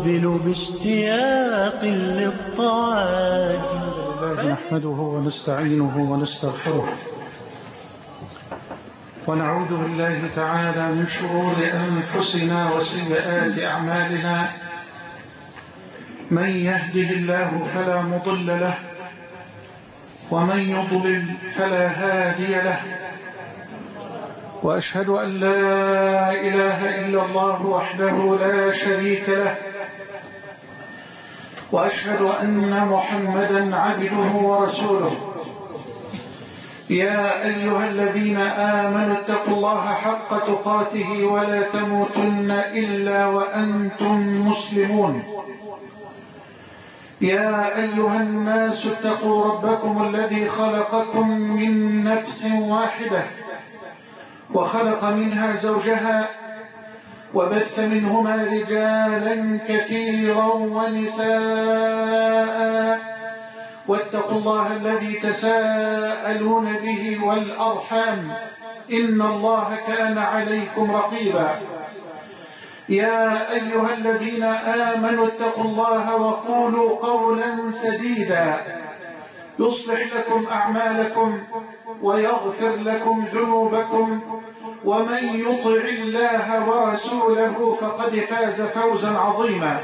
أقبل باشتياق للطاعات. الله نحمده ونستعينه ونستغفره ونعوذ بالله تعالى من شرور أنفسنا وسيئات أعمالنا. من يهده الله فلا مضل له ومن يضلل فلا هادي له، وأشهد أن لا إله إلا الله وحده لا شريك له، وأشهد أن محمدا عبده ورسوله. يا أيها الذين آمنوا اتقوا الله حق تقاته ولا تموتن إلا وأنتم مسلمون. يا أيها الناس اتقوا ربكم الذي خلقكم من نفس واحدة وخلق منها زوجها وبث منهما رجالا كثيرا ونساء، واتقوا الله الذي تساءلون به والأرحام إن الله كان عليكم رقيبا. يا أيها الذين آمنوا اتقوا الله وقولوا قولا سديدا يصلح لكم أعمالكم ويغفر لكم ذنوبكم، ومن يطع الله ورسوله فقد فاز فوزا عظيما.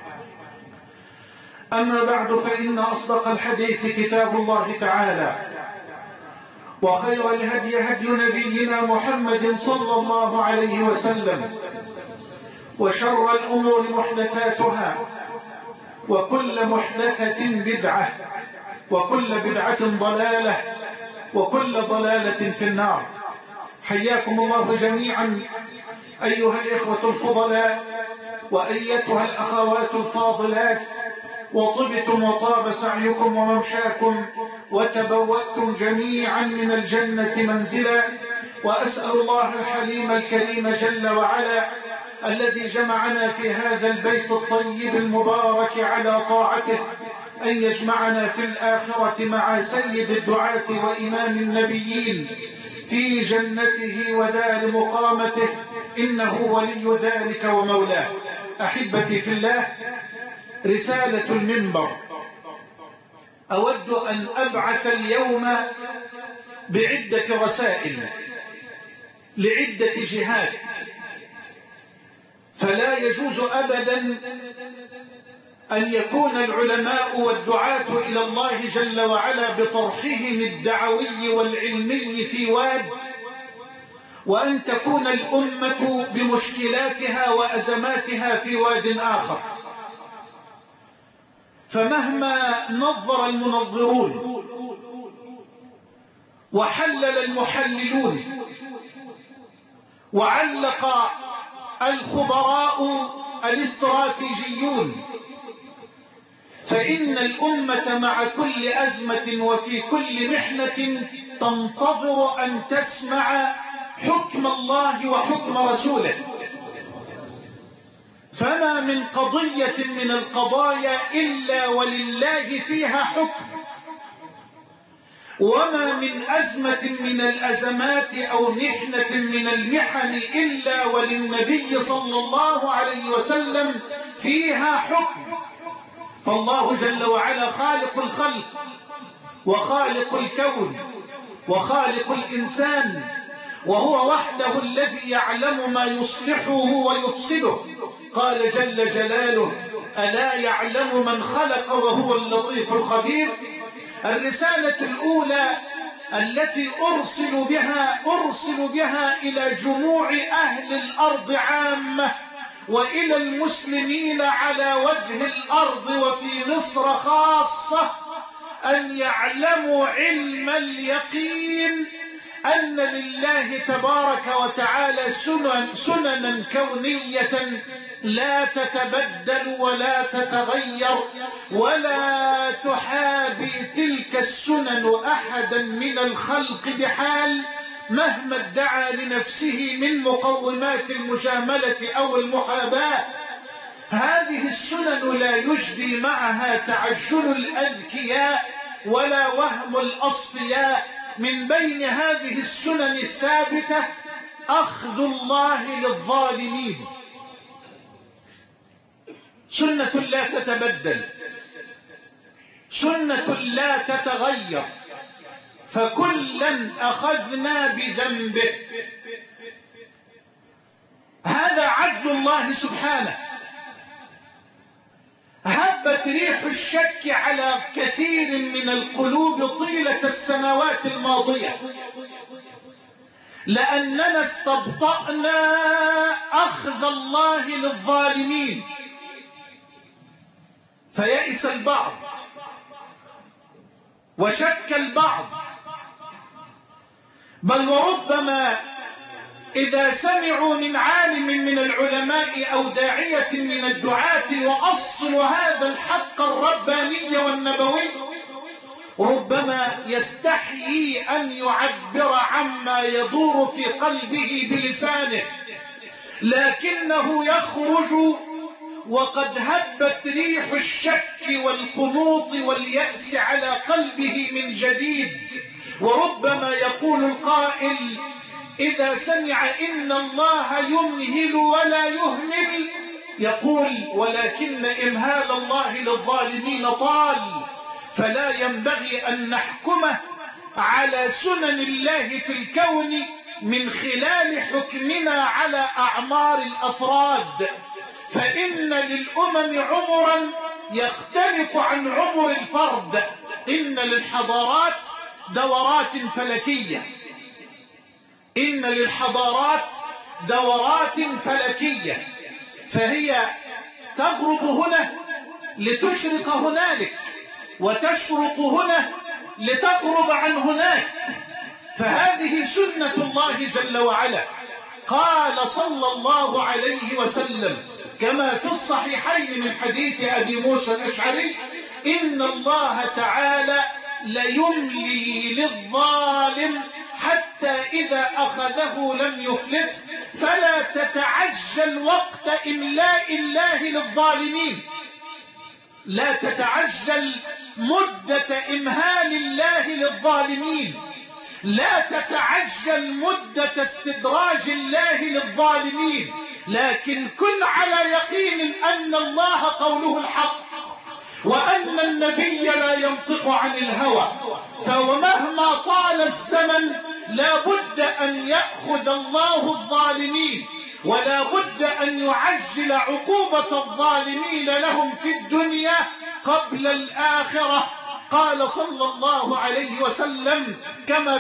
أما بعد، فإن أصدق الحديث كتاب الله تعالى، وخير الهدي هدي نبينا محمد صلى الله عليه وسلم، وشر الأمور محدثاتها، وكل محدثة بدعة، وكل بدعة ضلالة، وكل ضلالة في النار. حياكم الله جميعا أيها الإخوة الفضلاء وأيتها الأخوات الفاضلات، وطبتم وطاب سعيكم وممشاكم، وتبوأتم جميعا من الجنة منزلا. وأسأل الله الحليم الكريم جل وعلا الذي جمعنا في هذا البيت الطيب المبارك على طاعته أن يجمعنا في الآخرة مع سيد الدعاة وإمام النبيين في جنته ودار مقامته، إنه ولي ذلك ومولاه. أحبتي في الله، رسالة المنبر. أود أن أبعث اليوم بعدة رسائل لعدة جهات، فلا يجوز أبدا أن يكون العلماء والدعاة إلى الله جل وعلا بطرحهم الدعوي والعلمي في واد، وأن تكون الأمة بمشكلاتها وأزماتها في واد آخر. فمهما نظر المنظرون وحلل المحللون وعلق الخبراء الاستراتيجيون، فإن الأمة مع كل أزمة وفي كل محنة تنتظر أن تسمع حكم الله وحكم رسوله. فما من قضية من القضايا إلا ولله فيها حكم، وما من أزمة من الأزمات أو محنة من المحن إلا وللنبي صلى الله عليه وسلم فيها حكم. فالله جل وعلا خالق الخلق وخالق الكون وخالق الإنسان، وهو وحده الذي يعلم ما يصلحه ويفسده. قال جل جلاله: ألا يعلم من خلق وهو اللطيف الخبير. الرسالة الأولى التي أرسل بها إلى جموع أهل الأرض عامة، وإلى المسلمين على وجه الأرض وفي مصر خاصة، أن يعلموا علم اليقين أن لله تبارك وتعالى سننا كونية لا تتبدل ولا تتغير، ولا تحابي تلك السنن أحدا من الخلق بحال، مهما ادعى لنفسه من مقومات المجاملة أو المحاباة. هذه السنن لا يجدي معها تعجل الأذكياء ولا وهم الأصفياء. من بين هذه السنن الثابتة أخذ الله للظالمين. سنة لا تتبدل، سنة لا تتغير، فكلا أخذنا بذنبه. هذا عدل الله سبحانه. هبت ريح الشك على كثير من القلوب طيلة السنوات الماضية، لأننا استبطأنا أخذ الله للظالمين، فيئس البعض وشك البعض، بل وربما إذا سمعوا من عالم من العلماء أو داعية من الدعاة يؤصل هذا الحق الرباني والنبوي، ربما يستحيي أن يعبر عما يدور في قلبه بلسانه، لكنه يخرج وقد هبت ريح الشك والقنوط واليأس على قلبه من جديد. وربما يقول القائل إذا سمع إن الله يمهل ولا يهمل، يقول ولكن إمهال الله للظالمين طال، فلا ينبغي أن نحكمه على سنن الله في الكون من خلال حكمنا على أعمار الأفراد، فإن للأمم عمرا يختلف عن عمر الفرد. إن للحضارات دورات فلكية، إن للحضارات دورات فلكية، فهي تغرب هنا لتشرق هنالك، وتشرق هنا لتغرب عن هناك، فهذه سنة الله جل وعلا. قال صلى الله عليه وسلم كما في الصحيحين من حديث أبي موسى الأشعري: إن الله تعالى ليملي للظالم حتى إذا أخذه لم يفلت، فلا تتعجل وقت إملاء الله للظالمين، لا تتعجل مدة إمهال الله للظالمين، لا تتعجل مدة استدراج الله للظالمين، لكن كن على يقين أن الله قوله الحق، وأن النبي لا ينطق عن الهوى، فمهما طال الزمن لا بد أن يأخذ الله الظالمين، ولا بد أن يعجل عقوبة الظالمين لهم في الدنيا قبل الآخرة. قال صلى الله عليه وسلم كما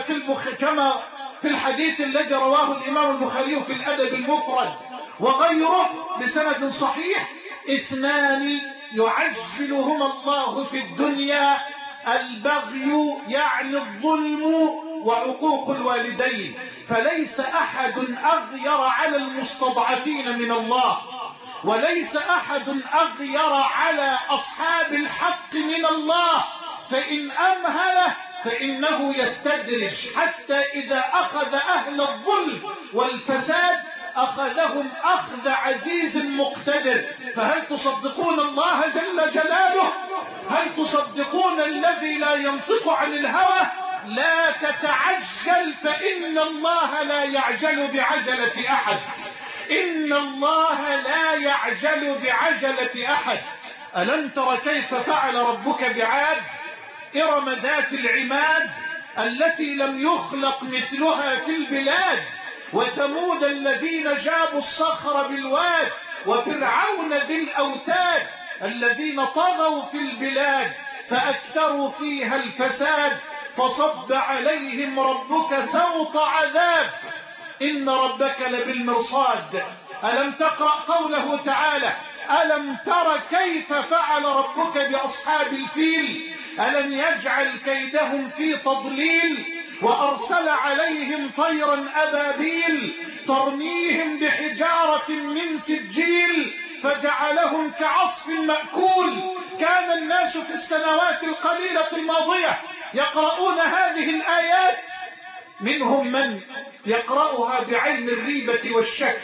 في الحديث الذي رواه الإمام البخاري في الأدب المفرد وغيره بسند صحيح: اثنان يعجلهما الله في الدنيا: البغي يعني الظلم، وعقوق الوالدين. فليس أحد أغير على المستضعفين من الله، وليس أحد أغير على أصحاب الحق من الله، فإن أمهله فإنه يستدرج حتى إذا أخذ أهل الظلم والفساد أخذهم أخذ عزيز مقتدر. فهل تصدقون الله جل جلاله؟ هل تصدقون الذي لا ينطق عن الهوى؟ لا تتعجل، فإن الله لا يعجل بعجلة أحد، إن الله لا يعجل بعجلة أحد. ألم تر كيف فعل ربك بعاد؟ إرم ذات العماد التي لم يخلق مثلها في البلاد، وثمود الذين جابوا الصخر بالواد، وفرعون ذي الأوتاد الذين طغوا في البلاد فأكثروا فيها الفساد، فصب عليهم ربك سوط عذاب، إن ربك لبالمرصاد. ألم تقرأ قوله تعالى: ألم تر كيف فعل ربك بأصحاب الفيل ألم يجعل كيدهم في تضليل وأرسل عليهم طيرا أبابيل ترميهم بحجارة من سجيل فجعلهم كعصف مأكول. كان الناس في السنوات القليلة الماضية يقرؤون هذه الآيات، منهم من يقرأها بعين الريبة والشك.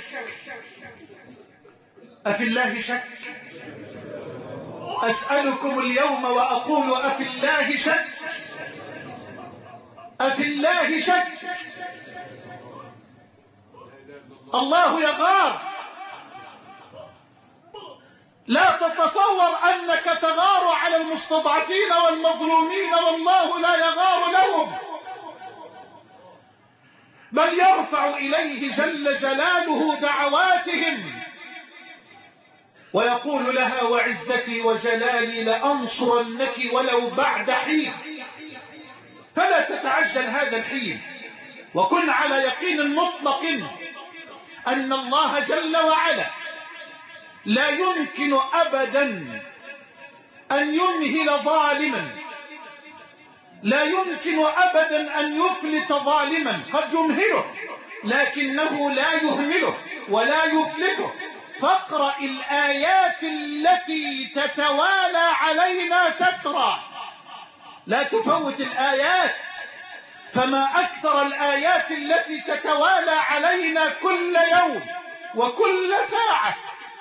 أفي الله شك؟ أسألكم اليوم وأقول أفي الله شك؟ أفي الله شك؟ الله يغار، لا تتصور أنك تغار على المستضعفين والمظلومين والله لا يغار لهم، بل يرفع إليه جل جلاله دعواتهم ويقول لها وعزتي وجلالي لأنصرنك ولو بعد حين. فلا تتعجل هذا الحين، وكن على يقين مطلق أن الله جل وعلا لا يمكن أبدا أن يمهل ظالما، لا يمكن أبدا أن يفلت ظالما، قد يمهله لكنه لا يهمله ولا يفلته. فاقرأ الآيات التي تتوالى علينا تترى، لا تفوت الآيات، فما أكثر الآيات التي تتوالى علينا كل يوم وكل ساعة.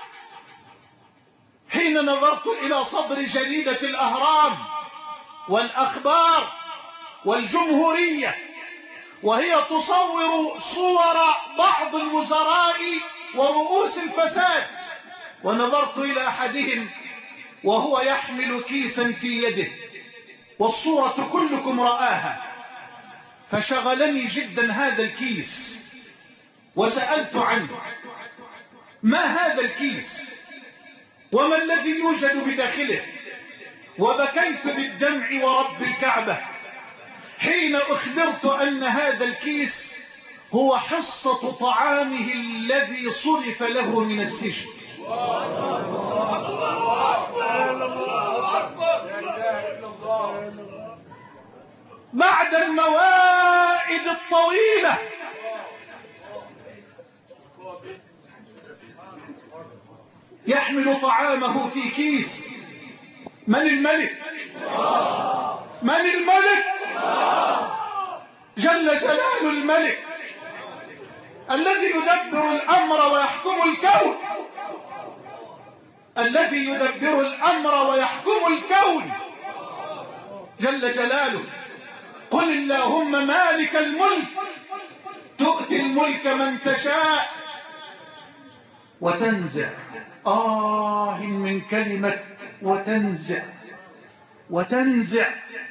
حين نظرت إلى صدر جريدة الأهرام والأخبار والجمهورية وهي تصور صور بعض الوزراء ورؤوس الفساد، ونظرت إلى أحدهم وهو يحمل كيسا في يده، والصورة كلكم رآها، فشغلني جدا هذا الكيس وسألت عنه، ما هذا الكيس وما الذي يوجد بداخله؟ وبكيت بالدمع ورب الكعبة حين أخبرت أن هذا الكيس هو حصة طعامه الذي صرف له من السجن. بعد الموائد الطويلة يحمل طعامه في كيس. من الملك؟ من الملك؟ جل جلال الملك الذي يدبر الأمر ويحكم الكون، الذي يدبر الأمر ويحكم الكون جل جلاله. قل اللهم مالك الملك تؤتي الملك من تشاء وتنزع، من كلمة وتنزع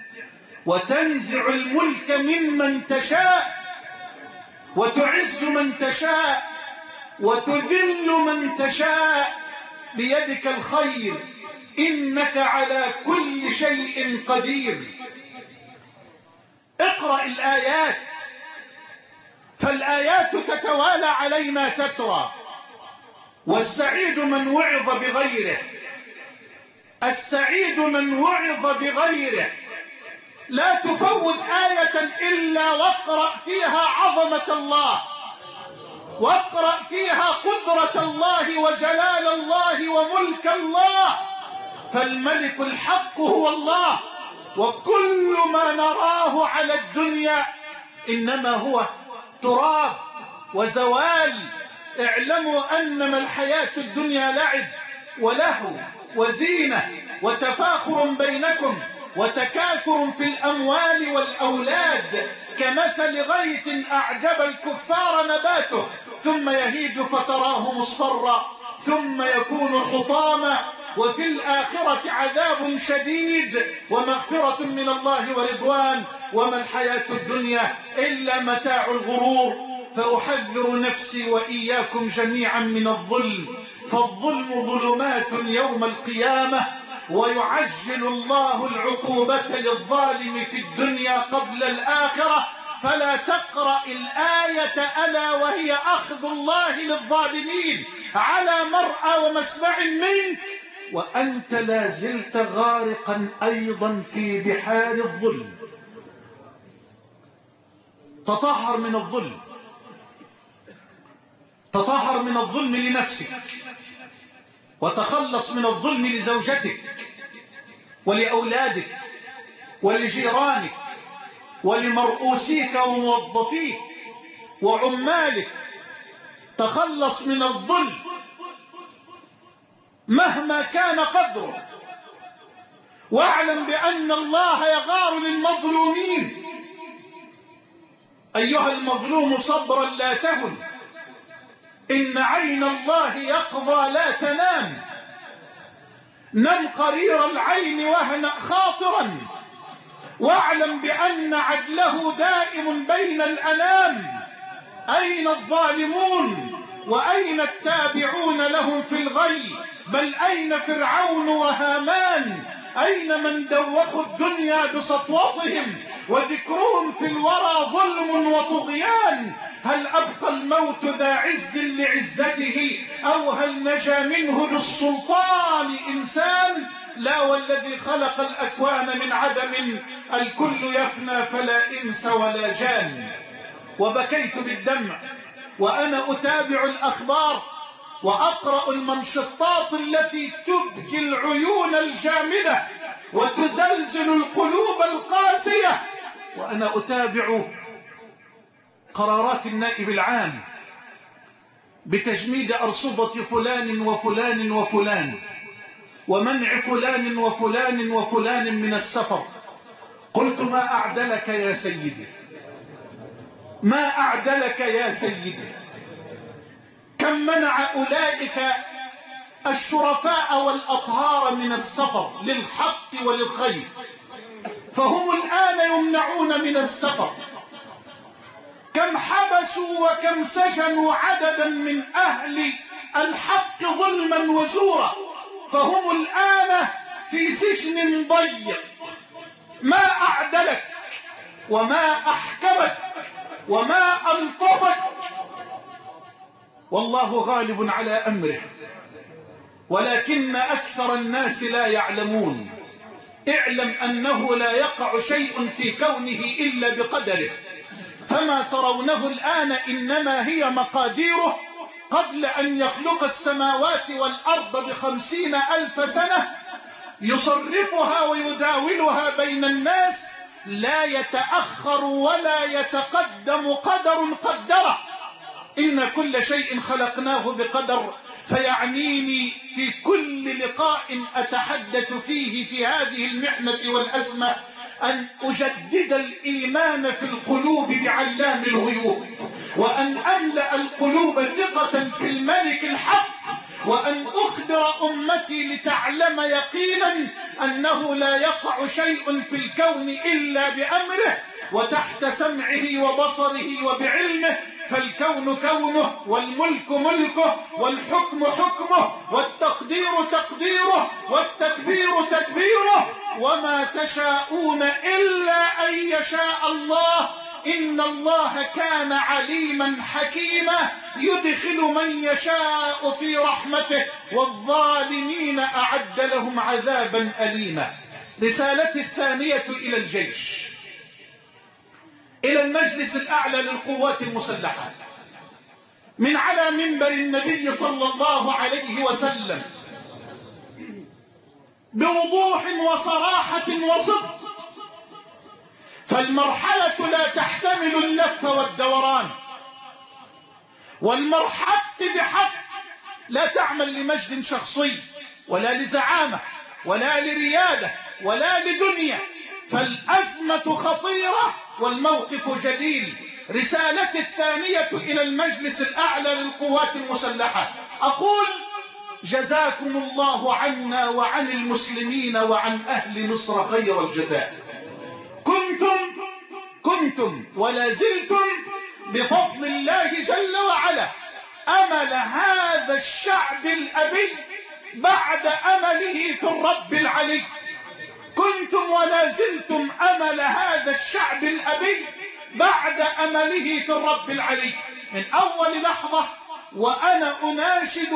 الملك ممن تشاء وتعز من تشاء وتذل من تشاء بيدك الخير إنك على كل شيء قدير. اقرأ الآيات، فالآيات تتوالى علينا تترى. والسعيد من وعظ بغيره، السعيد من وعظ بغيره. لا تفوت آية إلا واقرأ فيها عظمة الله، واقرأ فيها قدرة الله وجلال الله وملك الله، فالملك الحق هو الله، وكل ما نراه على الدنيا إنما هو تراب وزوال. اعلموا أنما الحياة الدنيا لعب ولهو وزينة وتفاخر بينكم وتكاثر في الأموال والأولاد كمثل غيث أعجب الكفار نباته ثم يهيج فتراه مصفرا ثم يكون حطاما وفي الآخرة عذاب شديد ومغفرة من الله ورضوان وما الحياة الدنيا إلا متاع الغرور. فأحذر نفسي وإياكم جميعا من الظلم، فالظلم ظلمات يوم القيامة، ويعجل الله العقوبة للظالم في الدنيا قبل الآخرة. فلا تقرأ الآية ألا وهي أخذ الله للظالمين على مرأى ومسمع منك وأنت لا زلت غارقا أيضا في بحار الظلم. تطهر من الظلم، تطهر من الظلم لنفسك، وتخلص من الظلم لزوجتك ولأولادك ولجيرانك ولمرؤوسيك وموظفيك وعمالك. تخلص من الظلم مهما كان قدره، واعلم بأن الله يغار للمظلومين. أيها المظلوم صبرا لا تهن، إن عين الله يقظى لا تنام. نم قرير العين واهنأ خاطرا، واعلم بأن عدله دائم بين الأنام. أين الظالمون وأين التابعون لهم في الغي؟ بل أين فرعون وهامان؟ أين من دوخوا الدنيا بسطوتهم وذكرهم في الورى ظلم وطغيان؟ هل أبقى الموت ذا عز لعزته، أو هل نجا منه للسلطان إنسان؟ لا، والذي خلق الأكوان من عدم، الكل يفنى فلا إنس ولا جان. وبكيت بالدمع وأنا أتابع الأخبار وأقرأ المنشطات التي تبكي العيون الجامدة وتزلزل القلوب القاسية، وأنا أتابع قرارات النائب العام بتجميد أرصدة فلان وفلان وفلان، ومنع فلان وفلان وفلان من السفر. قلت ما أعدلك يا سيدي، ما أعدلك يا سيدي؟ كم منع أولئك الشرفاء والأطهار من السفر للحق وللخير، فهم الآن يمنعون من السفر. كم حبسوا وكم سجنوا عددا من أهل الحق ظلما وزورا، فهم الآن في سجن ضيق. ما أعدلك وما أحكمك وما ألطفك؟ والله غالب على أمره، ولكن أكثر الناس لا يعلمون. اعلم أنه لا يقع شيء في كونه إلا بقدره، فما ترونه الآن إنما هي مقاديره قبل أن يخلق السماوات والأرض ب50,000 سنة، يصرفها ويداولها بين الناس، لا يتأخر ولا يتقدم قدر قدره. إن كل شيء خلقناه بقدر. فيعنيني في كل لقاء أتحدث فيه في هذه المحنة والأزمة أن أجدد الإيمان في القلوب بعلام الغيوب، وأن أملأ القلوب ثقة في الملك الحق، وأن أخبر أمتي لتعلم يقينا أنه لا يقع شيء في الكون إلا بأمره وتحت سمعه وبصره وبعلمه. فالكون كونه، والملك ملكه، والحكم حكمه، والتقدير تقديره، والتدبير تدبيره، وما تشاءون إلا أن يشاء الله. إن الله كان عليما حكيما، يدخل من يشاء في رحمته، والظالمين أعد لهم عذابا أليما. رسالتي الثانية إلى الجيش، إلى المجلس الأعلى للقوات المسلحة، من على منبر النبي صلى الله عليه وسلم بوضوح وصراحة وصدق. فالمرحلة لا تحتمل اللف والدوران، والمرحلة بحق لا تعمل لمجد شخصي ولا لزعامة ولا لريادة ولا لدنيا، فالأزمة خطيرة والموقف جليل. رسالتي الثانية إلى المجلس الأعلى للقوات المسلحة، أقول جزاكم الله عنا وعن المسلمين وعن أهل مصر خير الجزاء. كنتم ولا زلتم بفضل الله جل وعلا أمل هذا الشعب الأبي بعد أمله في الرب العلي. كنتم ولا زلتم أمل هذا الشعب الأبي بعد أمله في الرب العلي. من أول لحظة وأنا أناشد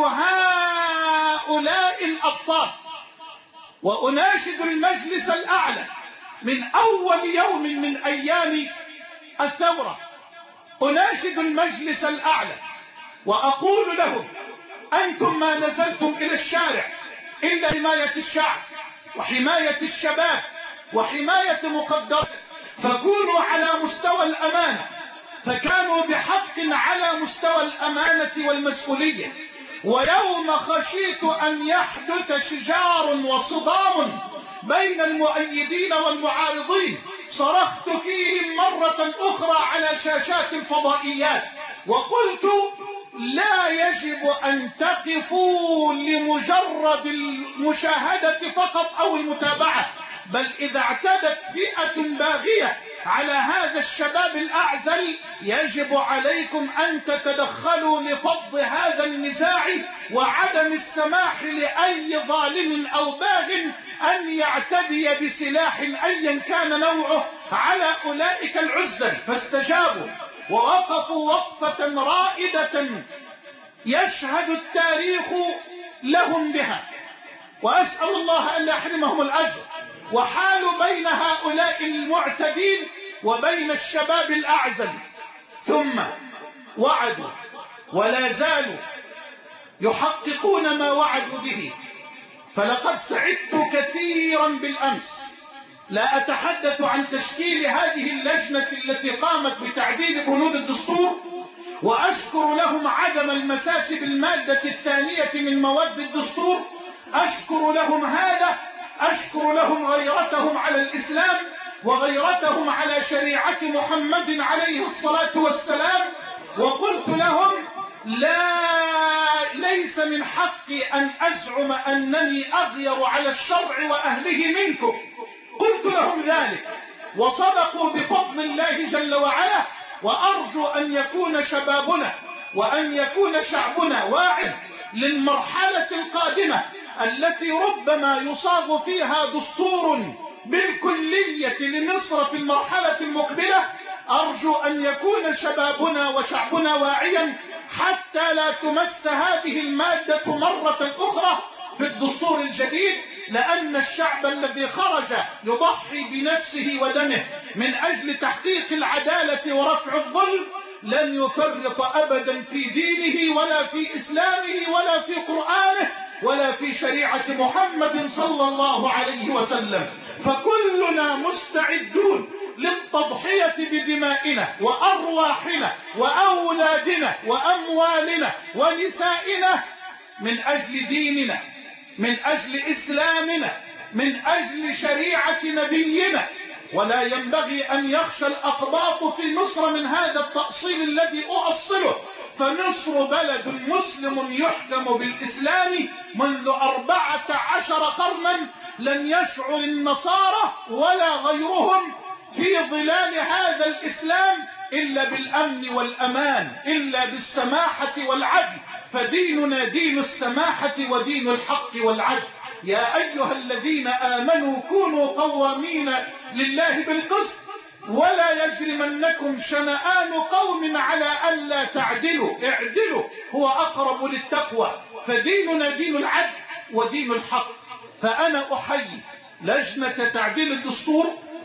هؤلاء الأبطال، وأناشد المجلس الأعلى من أول يوم من أيام الثورة، أناشد المجلس الأعلى وأقول لهم: أنتم ما نزلتم إلى الشارع إلا حماية الشعب وحماية الشباب وحماية مقدرات، فكونوا على مستوى الأمانة، فكانوا بحق على مستوى الأمانة والمسؤولية. ويوم خشيت أن يحدث شجار وصدام بين المؤيدين والمعارضين صرخت فيهم مرة أخرى على شاشات الفضائيات وقلت: لا يجب أن تقفوا لمجرد المشاهدة فقط أو المتابعة، بل إذا اعتدت فئة باغية على هذا الشباب الأعزل يجب عليكم أن تتدخلوا لفض هذا النزاع وعدم السماح لأي ظالم أو باغ أن يعتدي بسلاح أيا كان نوعه على أولئك العزل. فاستجابوا ووقفوا وقفة رائدة يشهد التاريخ لهم بها، وأسأل الله أن لا يحرمهم الأجر. وحال بين هؤلاء المعتدين وبين الشباب الأعزل، ثم وعدوا ولا زالوا يحققون ما وعدوا به. فلقد سعدت كثيرا بالأمس، لا أتحدث عن تشكيل هذه اللجنة التي قامت بتعديل بنود الدستور، وأشكر لهم عدم المساس بالمادة الثانية من مواد الدستور، أشكر لهم هذا، أشكر لهم غيرتهم على الإسلام وغيرتهم على شريعة محمد عليه الصلاة والسلام. وقلت لهم ليس من حقي أن أزعم أنني أغير على الشرع وأهله منكم، قلت لهم ذلك وصدقوا بفضل الله جل وعلا. وأرجو أن يكون شبابنا وأن يكون شعبنا واعٍ للمرحلة القادمة التي ربما يصاغ فيها دستور بالكلية لمصر في المرحلة المقبلة. أرجو أن يكون شبابنا وشعبنا واعيا حتى لا تمس هذه المادة مرة أخرى في الدستور الجديد، لأن الشعب الذي خرج يضحي بنفسه ودمه من أجل تحقيق العدالة ورفع الظلم لن يفرط أبدا في دينه ولا في إسلامه ولا في قرآنه ولا في شريعة محمد صلى الله عليه وسلم. فكلنا مستعدون للتضحية بدمائنا وأرواحنا وأولادنا وأموالنا ونسائنا من أجل ديننا، من أجل إسلامنا، من أجل شريعة نبينا. ولا ينبغي أن يخشى الأقباط في مصر من هذا التأصيل الذي أؤصله، فمصر بلد مسلم يحكم بالإسلام منذ 14 قرنا، لن يشعر النصارى ولا غيرهم في ظلال هذا الإسلام إلا بالأمن والأمان، إلا بالسماحة والعدل، فديننا دين السماحة ودين الحق والعدل. يا أيها الذين آمنوا كونوا قوامين لله بالقسط ولا يجرمنكم شنآن قوم على ألا تعدلوا، اعدلوا هو أقرب للتقوى، فديننا دين العدل ودين الحق. فأنا أحيي لجنة تعديل الدستور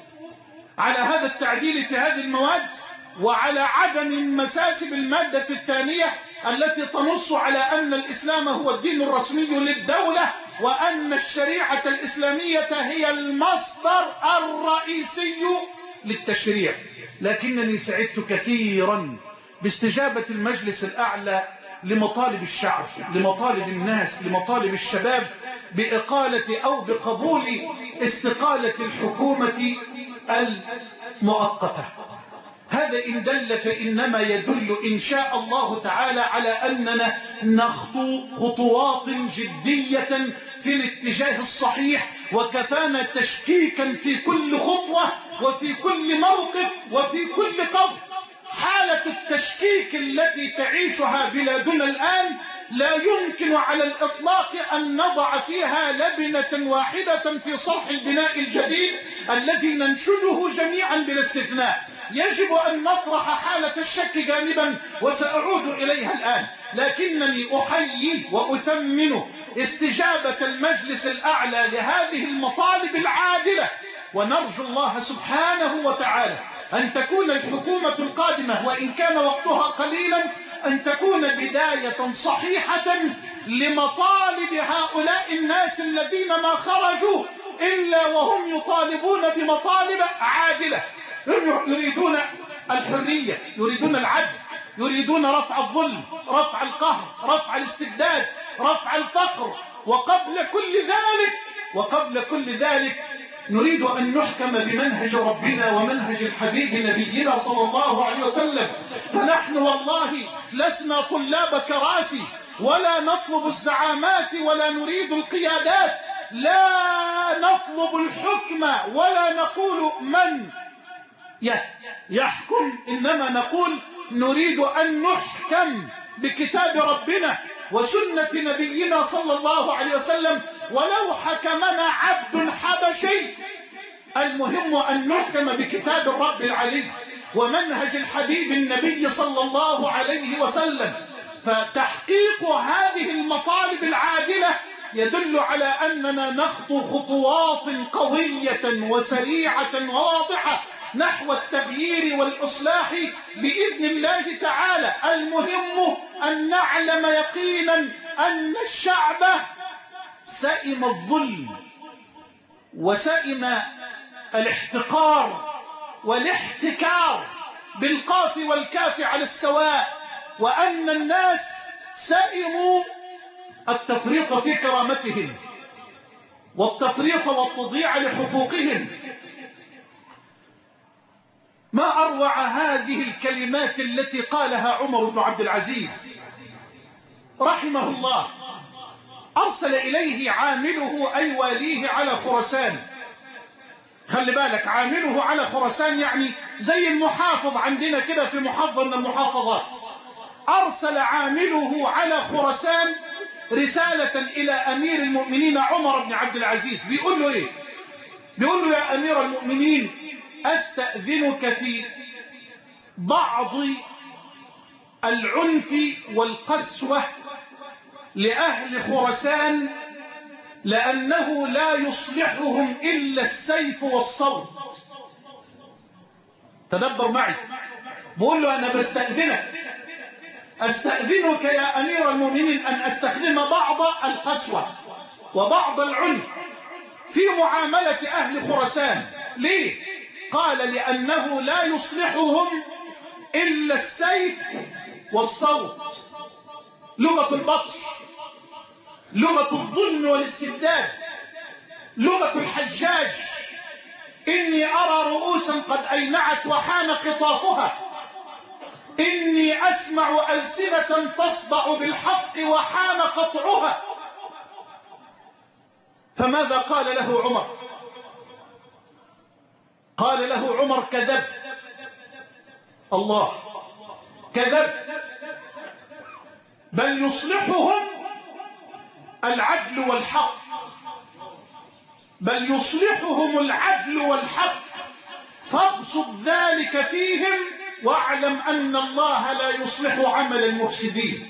على هذا التعديل في هذه المواد، وعلى عدم المساس بالمادة الثانية التي تنص على أن الإسلام هو الدين الرسمي للدولة، وأن الشريعة الإسلامية هي المصدر الرئيسي للتشريع. لكنني سعدت كثيرا باستجابة المجلس الأعلى لمطالب الشعب، لمطالب الناس، لمطالب الشباب بإقالة أو بقبول استقالة الحكومة المؤقتة. هذا إن دل فإنما يدل إن شاء الله تعالى على أننا نخطو خطوات جدية في الاتجاه الصحيح، وكفانا تشكيكا في كل خطوة وفي كل موقف وفي كل قول. حالة التشكيك التي تعيشها بلادنا الآن لا يمكن على الإطلاق أن نضع فيها لبنة واحدة في صرح البناء الجديد الذي ننشده جميعا بلا استثناء. يجب أن نطرح حالة الشك جانبا وسأعود إليها الآن، لكنني أحيي وأثمن استجابة المجلس الأعلى لهذه المطالب العادلة، ونرجو الله سبحانه وتعالى أن تكون الحكومة القادمة وإن كان وقتها قليلا أن تكون بداية صحيحة لمطالب هؤلاء الناس الذين ما خرجوا إلا وهم يطالبون بمطالب عادلة. هم يريدون الحرية، يريدون العدل، يريدون رفع الظلم، رفع القهر، رفع الاستبداد، رفع الفقر. وقبل كل ذلك نريد أن نحكم بمنهج ربنا ومنهج الحبيب نبينا صلى الله عليه وسلم. فنحن والله لسنا طلاب كراسي ولا نطلب الزعامات ولا نريد القيادات، لا نطلب الحكم ولا نقول من يحكم، إنما نقول نريد أن نحكم بكتاب ربنا وسنة نبينا صلى الله عليه وسلم، ولو حكمنا عبد حبشي المهم أن نحكم بكتاب الرب العلي ومنهج الحبيب النبي صلى الله عليه وسلم. فتحقيق هذه المطالب العادلة يدل على أننا نخطو خطوات قوية وسريعة وواضحة نحو التغيير والإصلاح بإذن الله تعالى. المهم أن نعلم يقينا أن الشعب سئم الظلم وسئم الاحتقار والاحتكار بالقاف والكاف على السواء، وأن الناس سئموا التفريط في كرامتهم والتفريط والتضييع لحقوقهم. ما أروع هذه الكلمات التي قالها عمر بن عبد العزيز رحمه الله. أرسل إليه عامله أي واليه على خراسان. خلي بالك، عامله على خراسان يعني زي المحافظ عندنا كده في محافظة من المحافظات. أرسل عامله على خراسان رسالة إلى أمير المؤمنين عمر بن عبد العزيز. بيقول له إيه؟ بيقول له: يا أمير المؤمنين، أستأذنك في بعض العنف والقسوة لأهل خراسان، لأنه لا يصلحهم إلا السيف والصوت. تدبر معي، بقول له: أنا أستأذنك يا أمير المؤمنين أن أستخدم بعض القسوة وبعض العنف في معاملة أهل خراسان. ليه؟ قال: لأنه لا يصلحهم إلا السيف والصوت، لغة البطش، لغة الظلم والاستبداد، لغة الحجاج. إني أرى رؤوسا قد أينعت وحان قطافها، إني أسمع ألسنة تصدع بالحق وحان قطعها. فماذا قال له عمر؟ قال له عمر: كذبت، الله، كذبت، بل يصلحهم العدل والحق، بل يصلحهم العدل والحق، فابسط ذلك فيهم واعلم أن الله لا يصلح عمل المفسدين.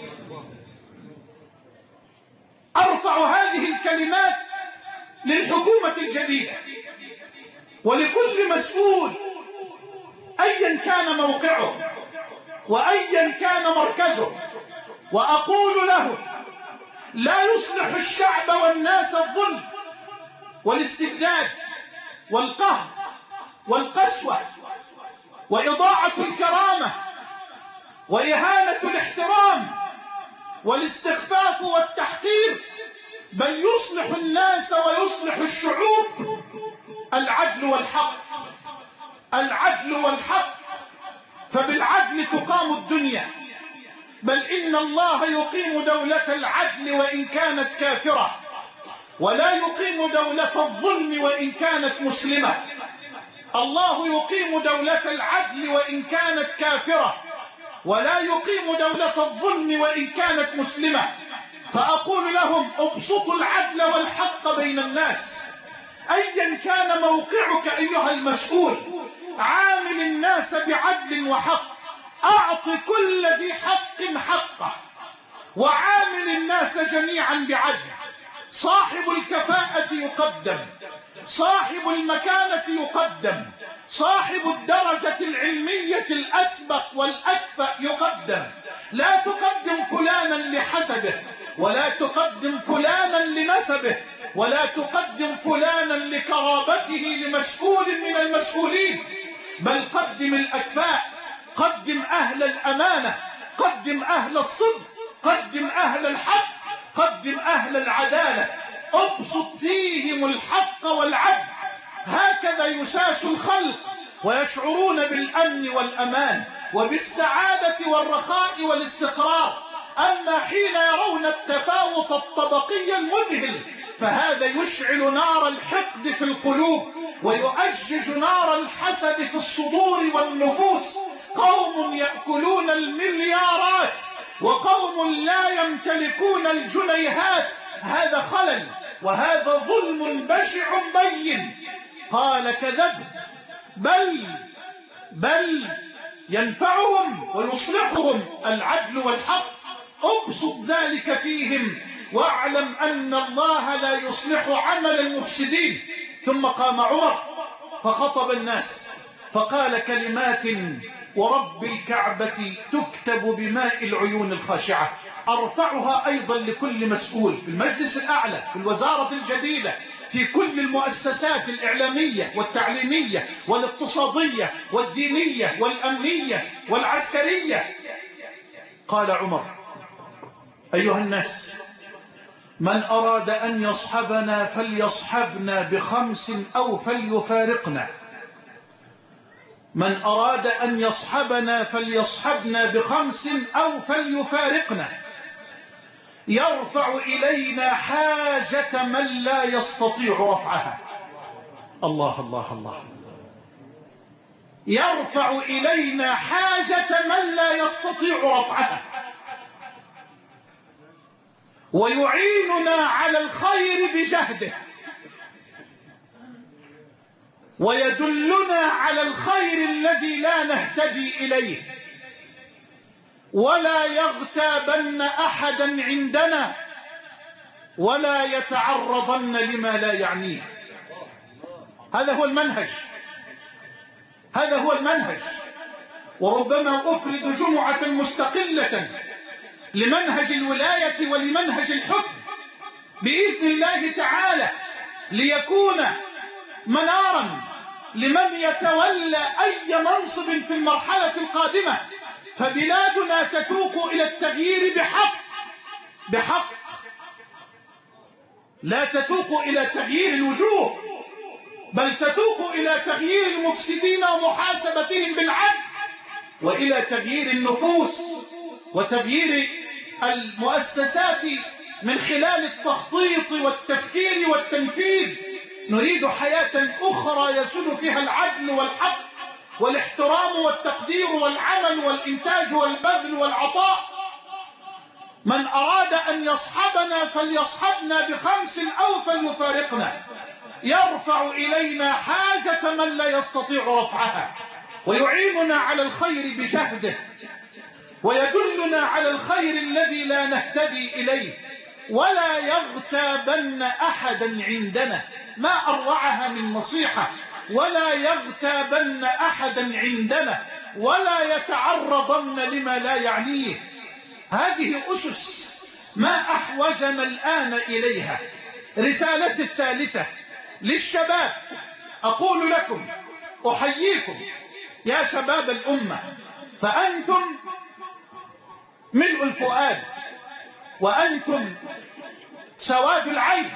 أرفع هذه الكلمات للحكومة الجديدة ولكل مسؤول أيا كان موقعه وأيا كان مركزه، وأقول له: لا يصلح الشعب والناس الظلم والاستبداد والقهر والقسوة وإضاعة الكرامة وإهانة الاحترام والاستخفاف والتحقير، بل يصلح الناس ويصلح الشعوب العدل والحق، العدل والحق. فبالعدل تقام الدنيا، بل إن الله يقيم دولة العدل وإن كانت كافرة، ولا يقيم دولة الظلم وإن كانت مسلمة. الله يقيم دولة العدل وإن كانت كافرة، ولا يقيم دولة الظلم وإن كانت مسلمة. فأقول لهم: ابسطوا العدل والحق بين الناس أيا كان موقعك أيها المسؤول. عامل الناس بعدل وحق، أعط كل ذي حق حقه، وعامل الناس جميعا بعدل. صاحب الكفاءة يقدم، صاحب المكانة يقدم، صاحب الدرجة العلمية الأسبق والأكفأ يقدم. لا تقدم فلانا لحسبه، ولا تقدم فلانا لنسبه، ولا تقدم فلانا لقرابته لمسؤول من المسؤولين، بل قدم الأكفاء، قدم أهل الأمانة، قدم أهل الصدق، قدم أهل الحق، قدم أهل العدالة. ابسط فيهم الحق والعدل هكذا يساس الخلق ويشعرون بالأمن والأمان وبالسعادة والرخاء والاستقرار. أما حين يرون التفاوت الطبقي المذهل فهذا يشعل نار الحقد في القلوب ويؤجج نار الحسد في الصدور والنفوس. قوم يأكلون المليارات وقوم لا يمتلكون الجنيهات، هذا خلل وهذا ظلم بشع بين. قال كذبت، بل ينفعهم ويصلحهم العدل والحق، ابسط ذلك فيهم واعلم أن الله لا يصلح عمل المفسدين. ثم قام عمر فخطب الناس فقال كلمات ورب الكعبة تكتب بماء العيون الخاشعة، أرفعها أيضا لكل مسؤول في المجلس الأعلى، في الوزارة الجديدة، في كل المؤسسات الإعلامية والتعليمية والاقتصادية والدينية والأمنية والعسكرية. قال عمر: أيها الناس، من أراد أن يصحبنا فليصحبنا ب5 أو فليفارقنا. من أراد أن يصحبنا فليصحبنا ب5 أو فليفارقنا. يرفع إلينا حاجة من لا يستطيع رفعها. الله الله الله. يرفع إلينا حاجة من لا يستطيع رفعها ويعيننا على الخير بجهده ويدلنا على الخير الذي لا نهتدي إليه، ولا يغتابن أحدا عندنا ولا يتعرضن لما لا يعنيه. هذا هو المنهج، هذا هو المنهج. وربما أفرد جمعة مستقلة لمنهج الولاية ولمنهج الحكم بإذن الله تعالى، ليكون منارا لمن يتولى أي منصب في المرحلة القادمة. فبلادنا تتوق إلى التغيير بحق، لا تتوق إلى تغيير الوجوه، بل تتوق إلى تغيير المفسدين ومحاسبتهم بالعدل، وإلى تغيير النفوس وتغيير المؤسسات من خلال التخطيط والتفكير والتنفيذ. نريد حياة أخرى يسود فيها العدل والحق والاحترام والتقدير والعمل والإنتاج والبذل والعطاء. من أراد أن يصحبنا فليصحبنا ب5 أو فليفارقنا. يرفع إلينا حاجة من لا يستطيع رفعها ويعيننا على الخير بجهده ويدلنا على الخير الذي لا نهتدي إليه، ولا يغتابن أحدا عندنا. ما أروعها من نصيحة. ولا يغتابن أحدا عندنا ولا يتعرضن لما لا يعنيه. هذه أسس ما أحوجنا الآن إليها. رسالتي الثالثة للشباب، أقول لكم أحييكم يا شباب الأمة، فأنتم ملء الفؤاد وأنتم سواد العين.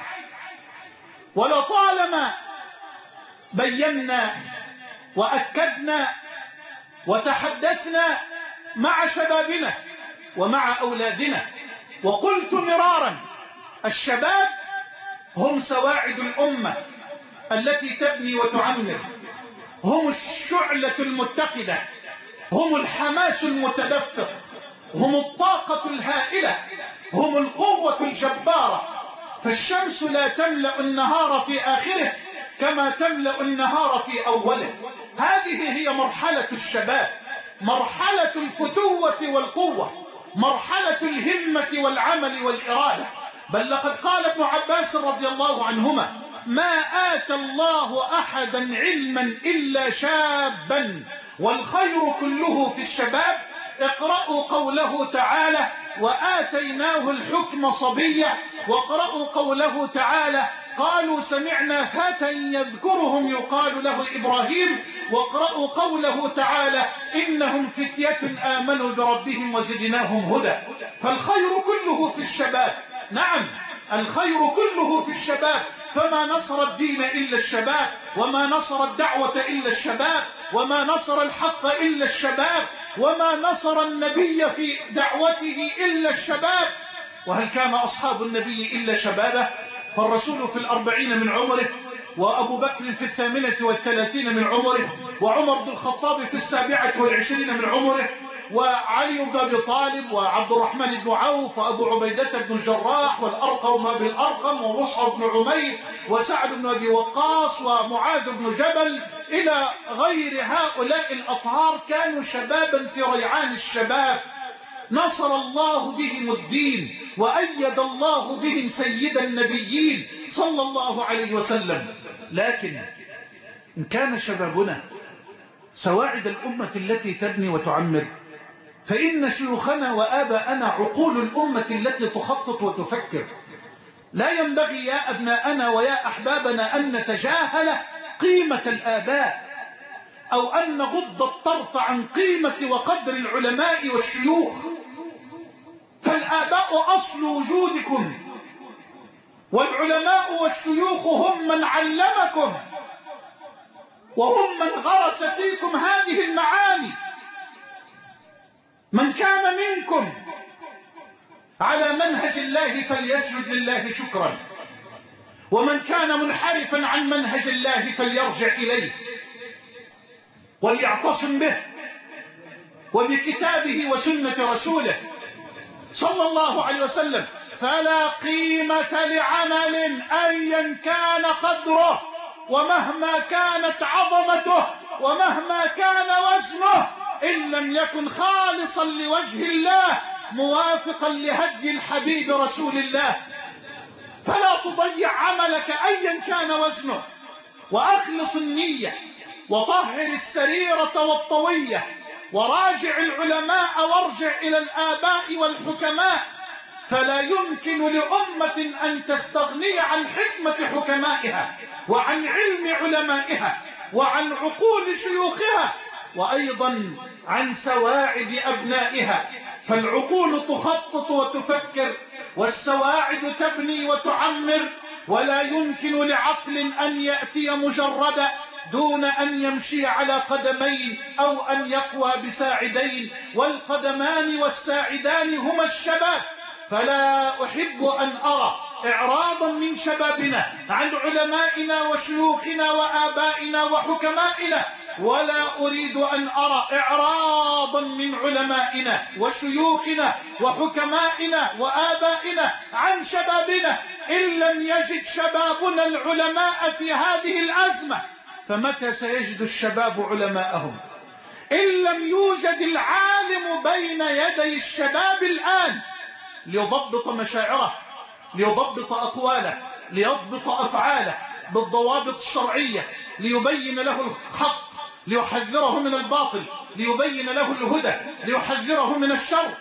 ولطالما بينا وأكدنا وتحدثنا مع شبابنا ومع أولادنا، وقلت مرارا: الشباب هم سواعد الأمة التي تبني وتعمر، هم الشعلة المتقدة، هم الحماس المتدفق، هم الطاقة الهائلة، هم القوة الجبارة. فالشمس لا تملأ النهار في آخره كما تملأ النهار في أوله. هذه هي مرحلة الشباب، مرحلة الفتوة والقوة، مرحلة الهمة والعمل والإرادة. بل لقد قال ابن عباس رضي الله عنهما: ما آتى الله أحدا علما إلا شابا، والخير كله في الشباب. اقرأوا قوله تعالى: وآتيناه الحكم صبيا. واقرأوا قوله تعالى: قالوا سمعنا فتى يذكرهم يقال له إبراهيم. واقرأوا قوله تعالى: إنهم فتية آمنوا بربهم وزدناهم هدى. فالخير كله في الشباب. نعم، الخير كله في الشباب، فما نصر الدين إلا الشباب، وما نصر الدعوة إلا الشباب، وما نصر الحق إلا الشباب، وما نصر النبي في دعوته إلا الشباب. وهل كان أصحاب النبي إلا شبابه؟ فالرسول في 40 من عمره، وأبو بكر في 38 من عمره، وعمر بن الخطاب في 27 من عمره، وعلي بن أبي طالب، وعبد الرحمن بن عوف، وأبو عبيدة بن الجراح، والأرقم بن الأرقم، ومصعب بن عمير، وسعد بن أبي وقاص، ومعاذ بن جبل، إلى غير هؤلاء الأطهار كانوا شبابا في ريعان الشباب، نصر الله بهم الدين، وأيد الله بهم سيد النبيين صلى الله عليه وسلم. لكن إن كان شبابنا سواعد الأمة التي تبني وتعمر، فإن شيوخنا وآباءنا عقول الأمة التي تخطط وتفكر. لا ينبغي يا أبناءنا ويا أحبابنا أن نتجاهل قيمة الآباء، أو أن نغض الطرف عن قيمة وقدر العلماء والشيوخ. فالآباء أصل وجودكم، والعلماء والشيوخ هم من علمكم، وهم من غرس فيكم هذه المعاني. من كان منكم على منهج الله فليسجد لله شكرا، ومن كان منحرفا عن منهج الله فليرجع إليه وليعتصم به وبكتابه وسنة رسوله صلى الله عليه وسلم. فلا قيمة لعمل أيا كان قدره، ومهما كانت عظمته، ومهما كان وزنه، إن لم يكن خالصا لوجه الله موافقا لهدي الحبيب رسول الله. فلا تضيع عملك أيا كان وزنه، وأخلص النية، وطهر السريرة والطوية، وراجع العلماء، وارجع إلى الآباء والحكماء. فلا يمكن لأمة أن تستغني عن حكمة حكمائها، وعن علم علمائها، وعن عقول شيوخها، وأيضا عن سواعد أبنائها. فالعقول تخطط وتفكر، والسواعد تبني وتعمر. ولا يمكن لعقل أن يأتي مجردا دون أن يمشي على قدمين، أو أن يقوى بساعدين، والقدمان والساعدان هما الشباب. فلا أحب أن أرى إعراضا من شبابنا عن علمائنا وشيوخنا وآبائنا وحكمائنا، ولا أريد أن أرى إعراضا من علمائنا وشيوخنا وحكمائنا وآبائنا عن شبابنا. إن لم يجد شبابنا العلماء في هذه الأزمة، فمتى سيجد الشباب علماءهم؟ إن لم يوجد العالم بين يدي الشباب الآن ليضبط مشاعره، ليضبط أقواله، ليضبط أفعاله بالضوابط الشرعية، ليبين له الحق، ليحذره من الباطل، ليبين له الهدى، ليحذره من الشر،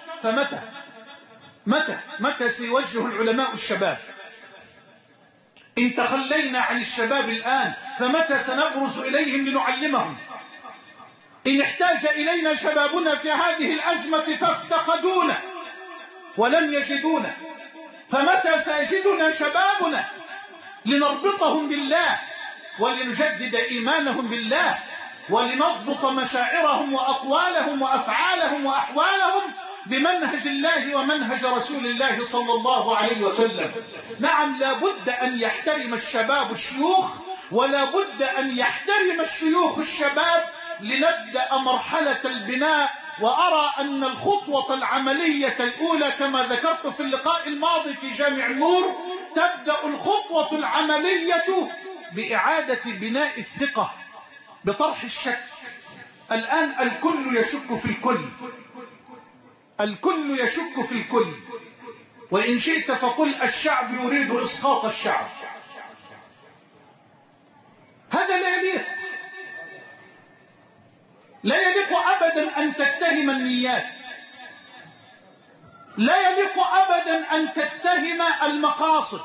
متى سيوجه العلماء الشباب؟ إن تخلينا عن الشباب الآن، فمتى سنبرز إليهم لنعلمهم؟ إن احتاج إلينا شبابنا في هذه الأزمة فافتقدونا ولم يجدونا، فمتى سيجدنا شبابنا لنربطهم بالله، ولنجدد إيمانهم بالله، ولنضبط مشاعرهم وأقوالهم وأفعالهم وأحوالهم بمنهج الله ومنهج رسول الله صلى الله عليه وسلم. نعم، لا بد أن يحترم الشباب الشيوخ، ولا بد أن يحترم الشيوخ الشباب، لنبدأ مرحلة البناء. وأرى أن الخطوة العملية الأولى كما ذكرت في اللقاء الماضي في جامع النور، تبدأ الخطوة العملية بإعادة بناء الثقة، بطرح الشك. الآن الكل يشك في الكل، الكل يشك في الكل، وإن شئت فقل الشعب يريد إسقاط الشعب. هذا لا يليق، لا يليق أبدا أن تتهم النيات، لا يليق أبدا أن تتهم المقاصد.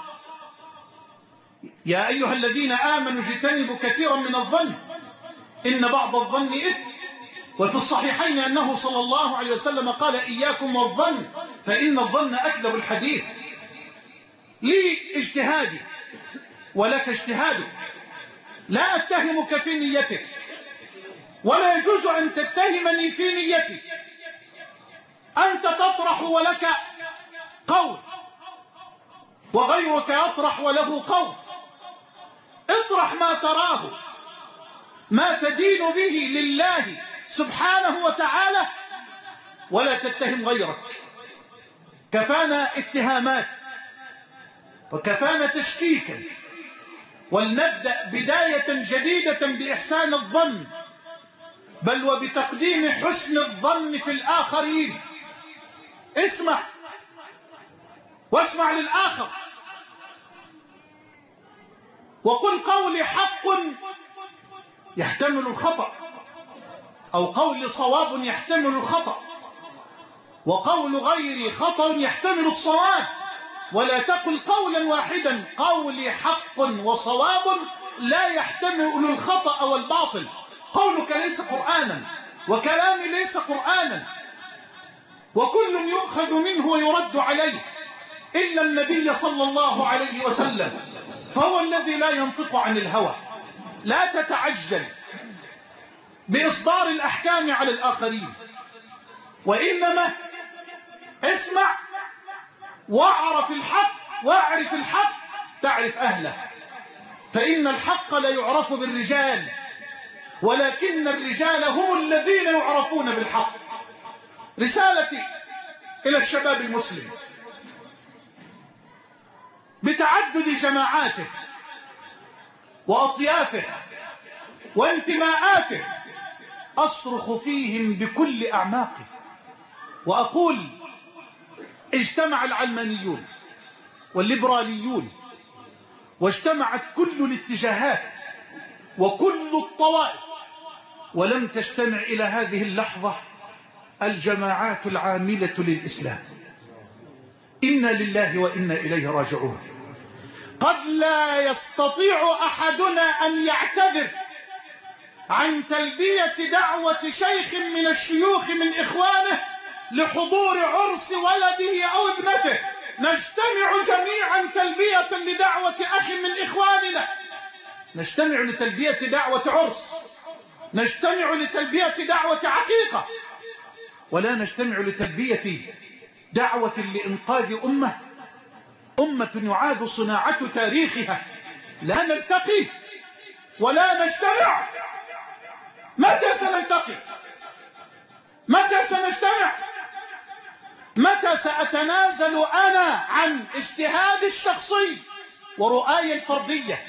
يا أيها الذين آمنوا اجتنبوا كثيرا من الظن إن بعض الظن إثم. وفي الصحيحين أنه صلى الله عليه وسلم قال إياكم والظن فإن الظن أكذب الحديث. لي اجتهادي ولك اجتهادك، لا أتهمك في نيتك، ولا يجوز أن تتهمني في نيتي. أنت تطرح ولك قول، وغيرك يطرح وله قول. اطرح ما تراه، ما تدين به لله سبحانه وتعالى، ولا تتهم غيرك. كفانا اتهامات وكفانا تشكيكا، ولنبدأ بداية جديدة بإحسان الظن، بل وبتقديم حسن الظن في الآخرين. اسمع واسمع للآخر، وقل قولي حق يحتمل الخطأ، أو قولي صواب يحتمل الخطأ، وقول غيري خطأ يحتمل الصواب. ولا تقل قولا واحدا قولي حق وصواب لا يحتمل الخطأ والباطل. قولك ليس قرآنا، وكلامي ليس قرآنا، وكل يؤخذ منه ويرد عليه إلا النبي صلى الله عليه وسلم، فهو الذي لا ينطق عن الهوى. لا تتعجل بإصدار الأحكام على الآخرين، وإنما اسمع واعرف الحق تعرف أهله. فإن الحق لا يعرف بالرجال، ولكن الرجال هم الذين يعرفون بالحق. رسالتي إلى الشباب المسلم بتعدد جماعاته وأطيافه وانتماءاته، أصرخ فيهم بكل أعماقي وأقول: اجتمع العلمانيون والليبراليون، واجتمعت كل الاتجاهات وكل الطوائف، ولم تجتمع إلى هذه اللحظة الجماعات العاملة للإسلام. إنا لله وإنا إليه راجعون. قد لا يستطيع أحدنا أن يعتذر عن تلبية دعوة شيخ من الشيوخ من إخوانه لحضور عرس ولده أو ابنته. نجتمع جميعا تلبية لدعوة أخ من إخواننا، نجتمع لتلبية دعوة عرس، نجتمع لتلبية دعوة عقيقة، ولا نجتمع لتلبية دعوة لإنقاذ أمة يعاد صناعة تاريخها. لا نلتقي ولا نجتمع. متى سنلتقي؟ متى سنجتمع؟ متى سأتنازل أنا عن اجتهادي الشخصي ورؤاي الفردية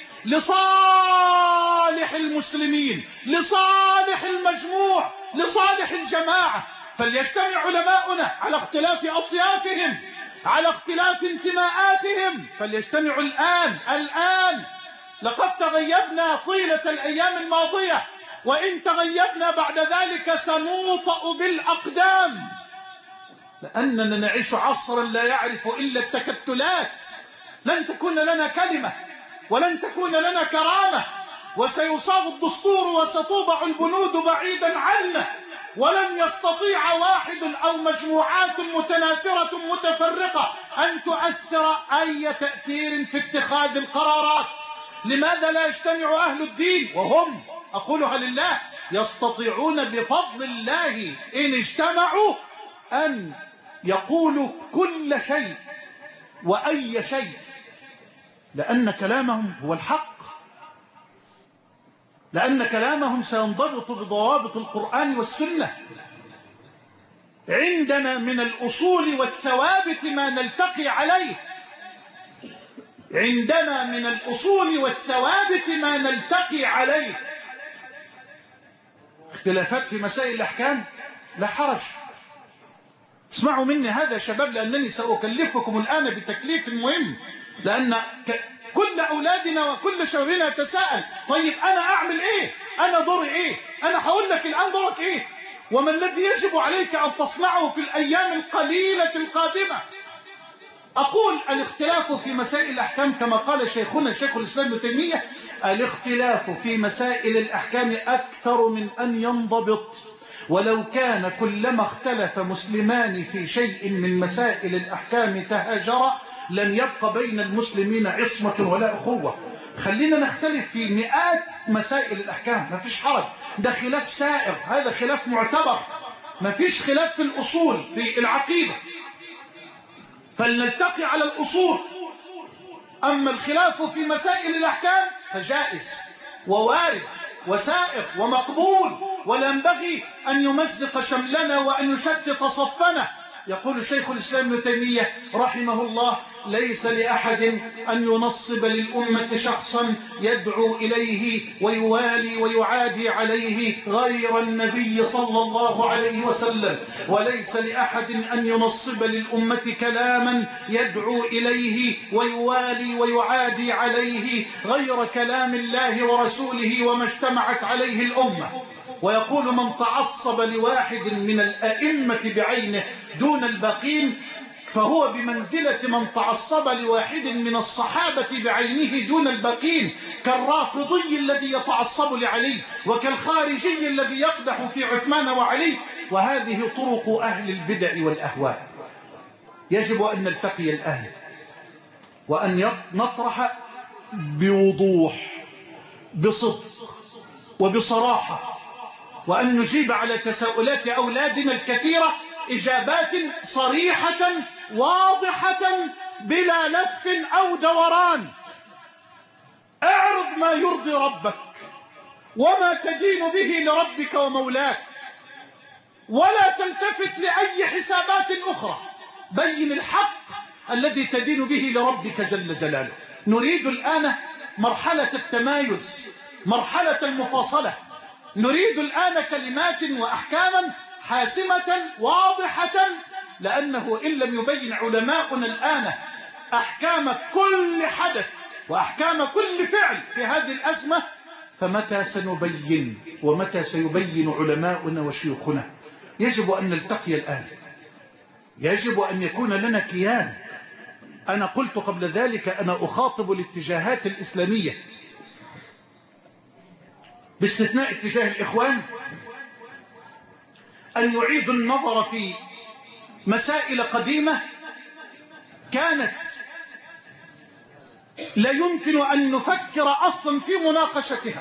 لصالح المسلمين، لصالح المجموع، لصالح الجماعة؟ فليجتمع علماؤنا على اختلاف أطيافهم، على اختلاف انتماءاتهم، فليجتمعوا الآن. لقد تغيبنا طيلة الأيام الماضية، وإن تغيبنا بعد ذلك سنوطأ بالأقدام، لأننا نعيش عصرا لا يعرف إلا التكتلات. لن تكون لنا كلمة ولن تكون لنا كرامة، وسيصاب الدستور وستوضع البنود بعيدا عنا، ولن يستطيع واحد أو مجموعات متناثرة متفرقة أن تؤثر أي تأثير في اتخاذ القرارات. لماذا لا يجتمع أهل الدين وهم، أقولها لله، يستطيعون بفضل الله إن اجتمعوا أن يقولوا كل شيء وأي شيء، لأن كلامهم هو الحق، لأن كلامهم سينضبط بضوابط القرآن والسنة. عندنا من الأصول والثوابت ما نلتقي عليه، عندنا من الأصول والثوابت ما نلتقي عليه. اختلافات في مسائل الأحكام لا حرج. اسمعوا مني هذا يا شباب، لأنني سأكلفكم الآن بتكليف مهم، لأن كل أولادنا وكل شبابنا يتساءل: طيب أنا أعمل إيه؟ أنا دوري إيه؟ أنا هقول لك الآن دورك إيه؟ وما الذي يجب عليك أن تصنعه في الأيام القليلة القادمة؟ أقول: الاختلاف في مسائل الأحكام كما قال شيخنا شيخ الإسلام ابن تيمية: الاختلاف في مسائل الأحكام أكثر من أن ينضبط، ولو كان كلما اختلف مسلمان في شيء من مسائل الأحكام تهاجرا لم يبق بين المسلمين عصمة ولا أخوة. خلينا نختلف في مئات مسائل الأحكام، ما فيش حرج، ده خلاف سائغ، هذا خلاف معتبر، ما فيش خلاف في الأصول في العقيدة، فلنلتقي على الأصول. أما الخلاف في مسائل الأحكام فجائز ووارد وسائغ ومقبول، ولا ينبغي أن يمزق شملنا وأن يشتت صفنا. يقول شيخ الإسلام ابن تيمية رحمه الله: ليس لأحد أن ينصب للأمة شخصا يدعو إليه ويوالي ويعادي عليه غير النبي صلى الله عليه وسلم، وليس لأحد أن ينصب للأمة كلاما يدعو إليه ويوالي ويعادي عليه غير كلام الله ورسوله وما اجتمعت عليه الأمة. ويقول: من تعصب لواحد من الأئمة بعينه دون الباقين فهو بمنزلة من تعصب لواحد من الصحابة بعينه دون الباقين، كالرافضي الذي يتعصب لعلي وكالخارجي الذي يقدح في عثمان وعلي. وهذه طرق أهل البدع والأهواء. يجب أن نلتقي الآن وأن نطرح بوضوح بصدق وبصراحة، وأن نجيب على تساؤلات أولادنا الكثيرة إجابات صريحة واضحة بلا لف أو دوران. اعرض ما يرضي ربك وما تدين به لربك ومولاك، ولا تلتفت لأي حسابات أخرى. بين الحق الذي تدين به لربك جل جلاله. نريد الآن مرحلة التمايز، مرحلة المفاصلة. نريد الآن كلمات وأحكاما حاسمة واضحة، لأنه إن لم يبين علماؤنا الآن أحكام كل حدث وأحكام كل فعل في هذه الأزمة، فمتى سنبين ومتى سيبين علماؤنا وشيوخنا؟ يجب أن نلتقي الآن، يجب أن يكون لنا كيان. أنا قلت قبل ذلك أنا أخاطب الاتجاهات الإسلامية باستثناء اتجاه الإخوان أن يعيدوا النظر في مسائل قديمة كانت لا يمكن أن نفكر أصلا في مناقشتها.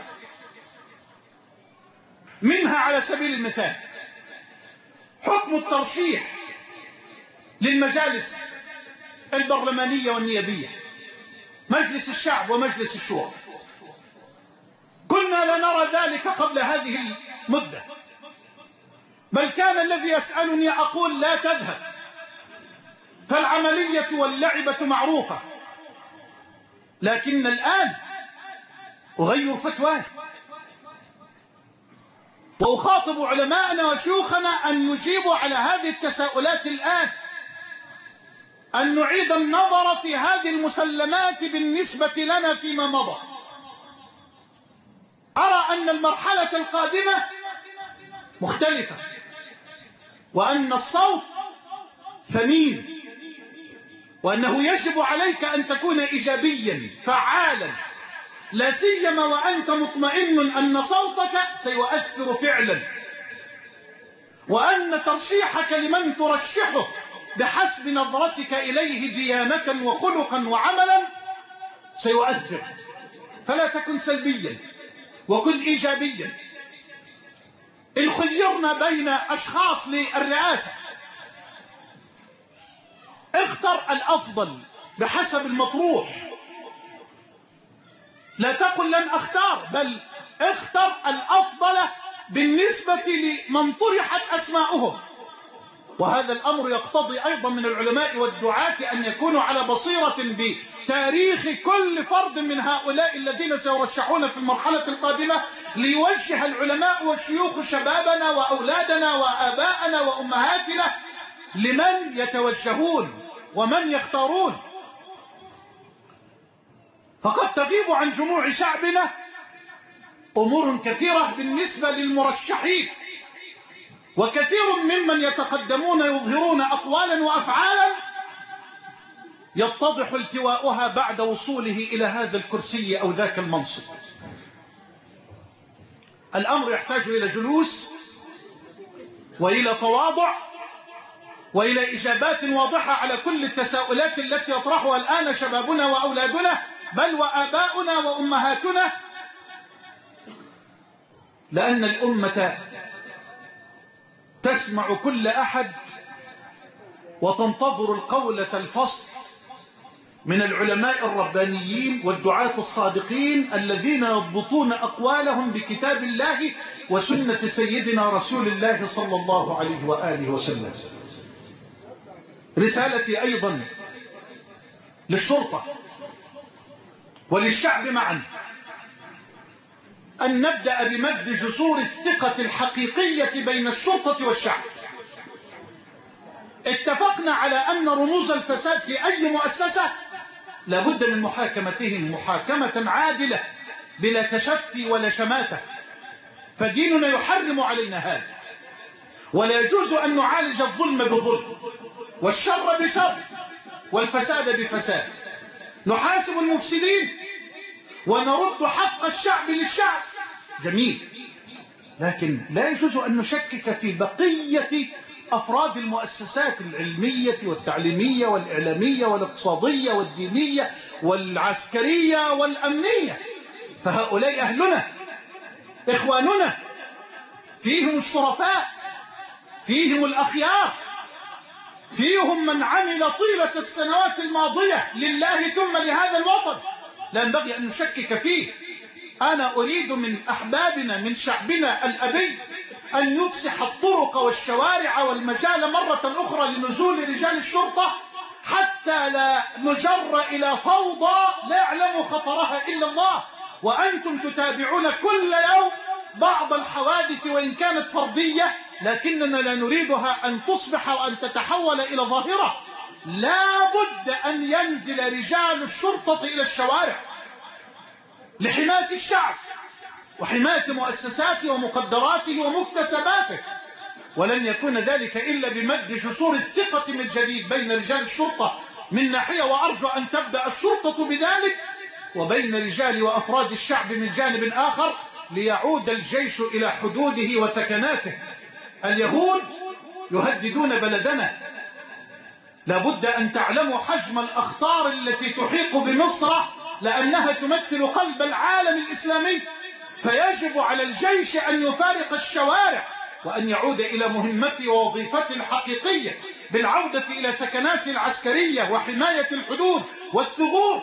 منها على سبيل المثال حكم الترشيح للمجالس البرلمانية والنيابية، مجلس الشعب ومجلس الشورى. كنا لا نرى ذلك قبل هذه المدة، بل كان الذي يسألني أقول: لا تذهب، فالعملية واللعبة معروفة. لكن الآن أغير فتواي وأخاطب علماءنا وشيوخنا أن يجيبوا على هذه التساؤلات الآن، أن نعيد النظر في هذه المسلمات بالنسبة لنا فيما مضى. أرى أن المرحلة القادمة مختلفة، وأن الصوت ثمين، وأنه يجب عليك أن تكون إيجابيا فعالا، لا سيما وأنت مطمئن أن صوتك سيؤثر فعلا، وأن ترشيحك لمن ترشحه بحسب نظرتك إليه ديانة وخلقا وعملا سيؤثر. فلا تكن سلبيا وكن إيجابيا. إن خيرنا بين أشخاص للرئاسة اختر الأفضل بحسب المطروح. لا تقل لن أختار، بل اختر الأفضل بالنسبة لمن طرحت أسماؤهم. وهذا الأمر يقتضي أيضا من العلماء والدعاة أن يكونوا على بصيرة بتاريخ كل فرد من هؤلاء الذين سيرشحون في المرحلة القادمة، ليوجه العلماء والشيوخ شبابنا وأولادنا وآباءنا وأمهاتنا لمن يتوجهون ومن يختارون. فقد تغيب عن جموع شعبنا أمور كثيرة بالنسبة للمرشحين، وكثير ممن يتقدمون يظهرون أقوالا وأفعالا يتضح التواؤها بعد وصوله إلى هذا الكرسي أو ذاك المنصب. الأمر يحتاج إلى جلوس وإلى تواضع وإلى إجابات واضحة على كل التساؤلات التي يطرحها الآن شبابنا وأولادنا بل وآباؤنا وأمهاتنا، لأن الأمة تسمع كل أحد وتنتظر القولة الفصل من العلماء الربانيين والدعاة الصادقين الذين يضبطون أقوالهم بكتاب الله وسنة سيدنا رسول الله صلى الله عليه وآله وسلم. رسالتي أيضا للشرطة وللشعب معا أن نبدأ بمد جسور الثقة الحقيقية بين الشرطة والشعب. اتفقنا على أن رموز الفساد في أي مؤسسة لابد من محاكمتهم محاكمة عادلة بلا تشفي ولا شماتة، فديننا يحرم علينا هذا، ولا يجوز أن نعالج الظلم بظلم والشر بشر والفساد بفساد. نحاسب المفسدين ونرد حق الشعب للشعب، جميل، لكن لا يجوز أن نشكك في بقية أفراد المؤسسات العلمية والتعليمية والإعلامية والاقتصادية والدينية والعسكرية والأمنية، فهؤلاء أهلنا إخواننا، فيهم الشرفاء، فيهم الأخيار، فيهم من عمل طيلة السنوات الماضية لله ثم لهذا الوطن، لا ينبغي أن نشكك فيه. أنا أريد من أحبابنا من شعبنا الأبي أن يفسح الطرق والشوارع والمجال مرة أخرى لنزول رجال الشرطة، حتى لا نجر إلى فوضى لا يعلم خطرها إلا الله. وأنتم تتابعون كل يوم بعض الحوادث وإن كانت فردية، لكننا لا نريدها أن تصبح وأن تتحول إلى ظاهرة. لا بد أن ينزل رجال الشرطة إلى الشوارع لحماية الشعب وحماية مؤسساته ومقدراته ومكتسباته، ولن يكون ذلك إلا بمد جسور الثقة من جديد بين رجال الشرطة من ناحية، وأرجو أن تبدأ الشرطة بذلك، وبين رجال وأفراد الشعب من جانب آخر، ليعود الجيش إلى حدوده وثكناته. اليهود يهددون بلدنا، لابد أن تعلموا حجم الأخطار التي تحيط بمصر، لأنها تمثل قلب العالم الإسلامي، فيجب على الجيش أن يفارق الشوارع وأن يعود إلى مهمته ووظيفته الحقيقية بالعودة إلى ثكناته العسكرية وحماية الحدود والثغور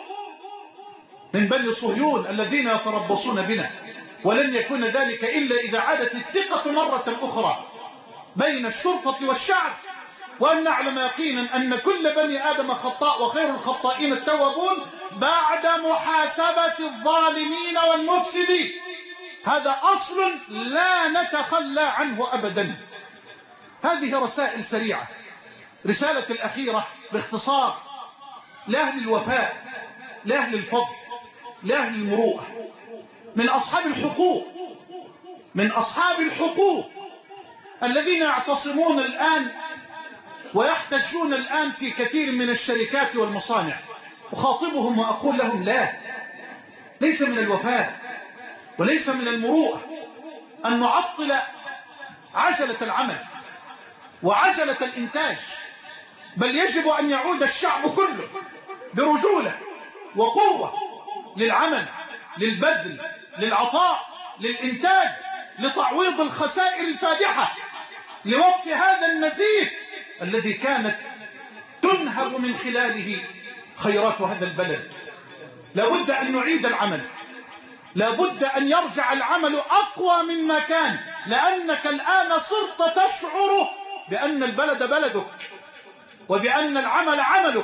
من بني صهيون الذين يتربصون بنا. ولن يكون ذلك إلا إذا عادت الثقة مرة أخرى بين الشرطة والشعب، وأن نعلم يقينا أن كل بني آدم خطاء وخير الخطائين التوابون بعد محاسبة الظالمين والمفسدين. هذا أصل لا نتخلى عنه أبدا. هذه رسائل سريعة. رسالة الأخيرة باختصار لأهل الوفاء، لأهل الفضل، لأهل المروءة، من أصحاب الحقوق، من أصحاب الحقوق الذين يعتصمون الآن ويحتجون الآن في كثير من الشركات والمصانع. أخاطبهم وأقول لهم لا، ليس من الوفاء وليس من المروءة أن نعطل عجلة العمل وعجلة الإنتاج، بل يجب أن يعود الشعب كله برجولة وقوة للعمل، للبذل، للعطاء، للإنتاج، لتعويض الخسائر الفادحة، لوقف هذا النزيف الذي كانت تنهب من خلاله خيرات هذا البلد. لابد أن نعيد العمل، لابد أن يرجع العمل أقوى مما كان، لأنك الآن صرت تشعر بأن البلد بلدك وبأن العمل عملك،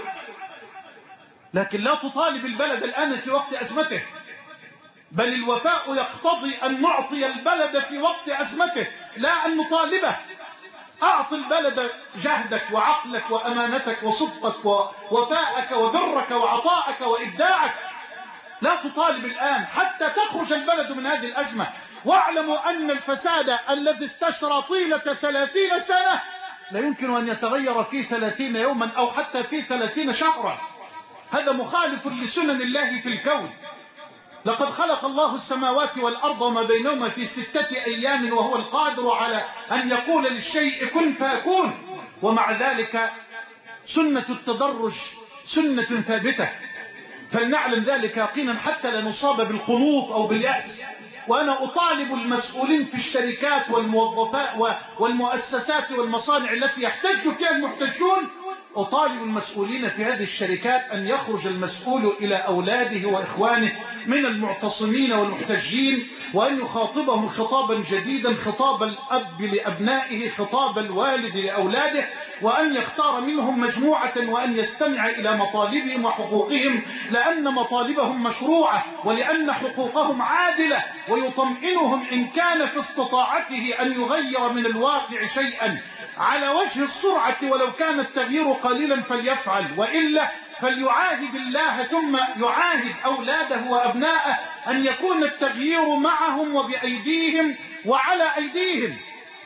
لكن لا تطالب البلد الآن في وقت أزمته، بل الوفاء يقتضي أن نعطي البلد في وقت أزمته لا أن نطالبه. أعطي البلد جهدك وعقلك وأمانتك وصدقك ووفاءك وبرك وعطائك وإبداعك، لا تطالب الآن حتى تخرج البلد من هذه الأزمة. واعلموا أن الفساد الذي استشرى طيلة 30 سنة لا يمكن أن يتغير في 30 يوما أو حتى في 30 شهرا. هذا مخالف لسنن الله في الكون. لقد خلق الله السماوات والأرض وما بينهما في 6 أيام وهو القادر على أن يقول للشيء كن فيكون، ومع ذلك سنة التدرج سنة ثابتة. فلنعلم ذلك يقينا حتى لا نصاب بالقنوط أو باليأس. وأنا أطالب المسؤولين في الشركات والموظفات والمؤسسات والمصانع التي يحتج فيها المحتجون، أطالب المسؤولين في هذه الشركات أن يخرج المسؤول إلى أولاده وإخوانه من المعتصمين والمحتجين، وأن يخاطبهم خطابا جديدا، خطاب الأب لأبنائه، خطاب الوالد لأولاده، وأن يختار منهم مجموعة وأن يستمع إلى مطالبهم وحقوقهم، لأن مطالبهم مشروعة ولأن حقوقهم عادلة، ويطمئنهم إن كان في استطاعته أن يغير من الواقع شيئا على وجه السرعة ولو كان التغيير قليلا فليفعل، وإلا فليعاهد الله ثم يعاهد أولاده وأبناءه أن يكون التغيير معهم وبأيديهم وعلى أيديهم،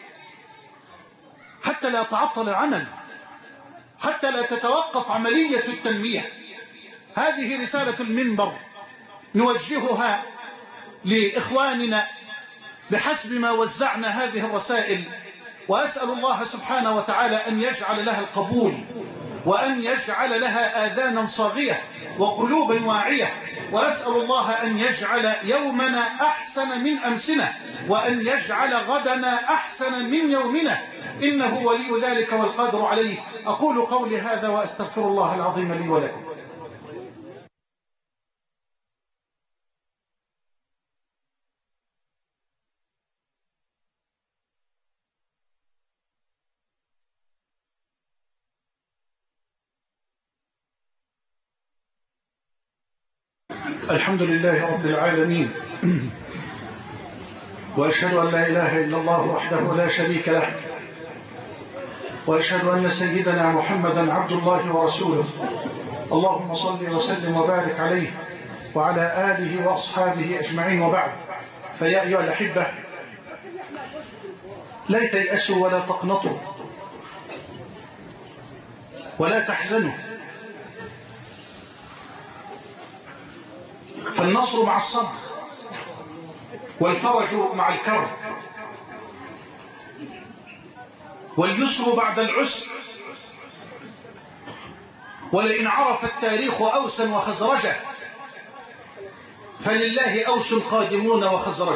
حتى لا يتعطل العمل، حتى لا تتوقف عملية التنمية. هذه رسالة المنبر نوجهها لإخواننا بحسب ما وزعنا هذه الرسائل، وأسأل الله سبحانه وتعالى أن يجعل لها القبول، وأن يجعل لها آذانا صاغية وقلوبا واعية، وأسأل الله أن يجعل يومنا أحسن من أمسنا، وأن يجعل غدنا أحسن من يومنا، إنه ولي ذلك والقادر عليه. أقول قولي هذا وأستغفر الله العظيم لي ولكم. الحمد لله رب العالمين، وأشهد أن لا إله إلا الله وحده لا شريك له، وأشهد أن سيدنا محمدا عبد الله ورسوله. اللهم صل وسلم وبارك عليه وعلى آله وأصحابه أجمعين، وبعد. فيا أيها الأحبة، لا تيأسوا ولا تقنطوا ولا تحزنوا، فالنصر مع الصبر والفرج مع الكرب، واليسر بعد العسر. ولئن عرف التاريخ أوسا وخزرجا فلله أوس قادمون وخزرج،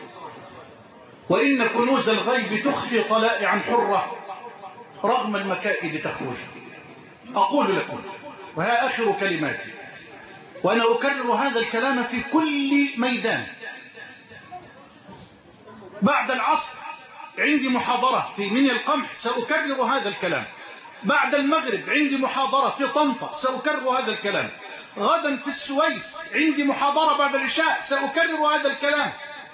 وإن كنوز الغيب تخفي طلائعا حرة رغم المكائد تخرج. أقول لكم، وها آخر كلماتي، وأنا أكرر هذا الكلام في كل ميدان. بعد العصر عندي محاضرة في منيا القمح سأكرر هذا الكلام، بعد المغرب عندي محاضرة في طنطا سأكرر هذا الكلام، غدا في السويس عندي محاضرة بعد العشاء سأكرر هذا الكلام.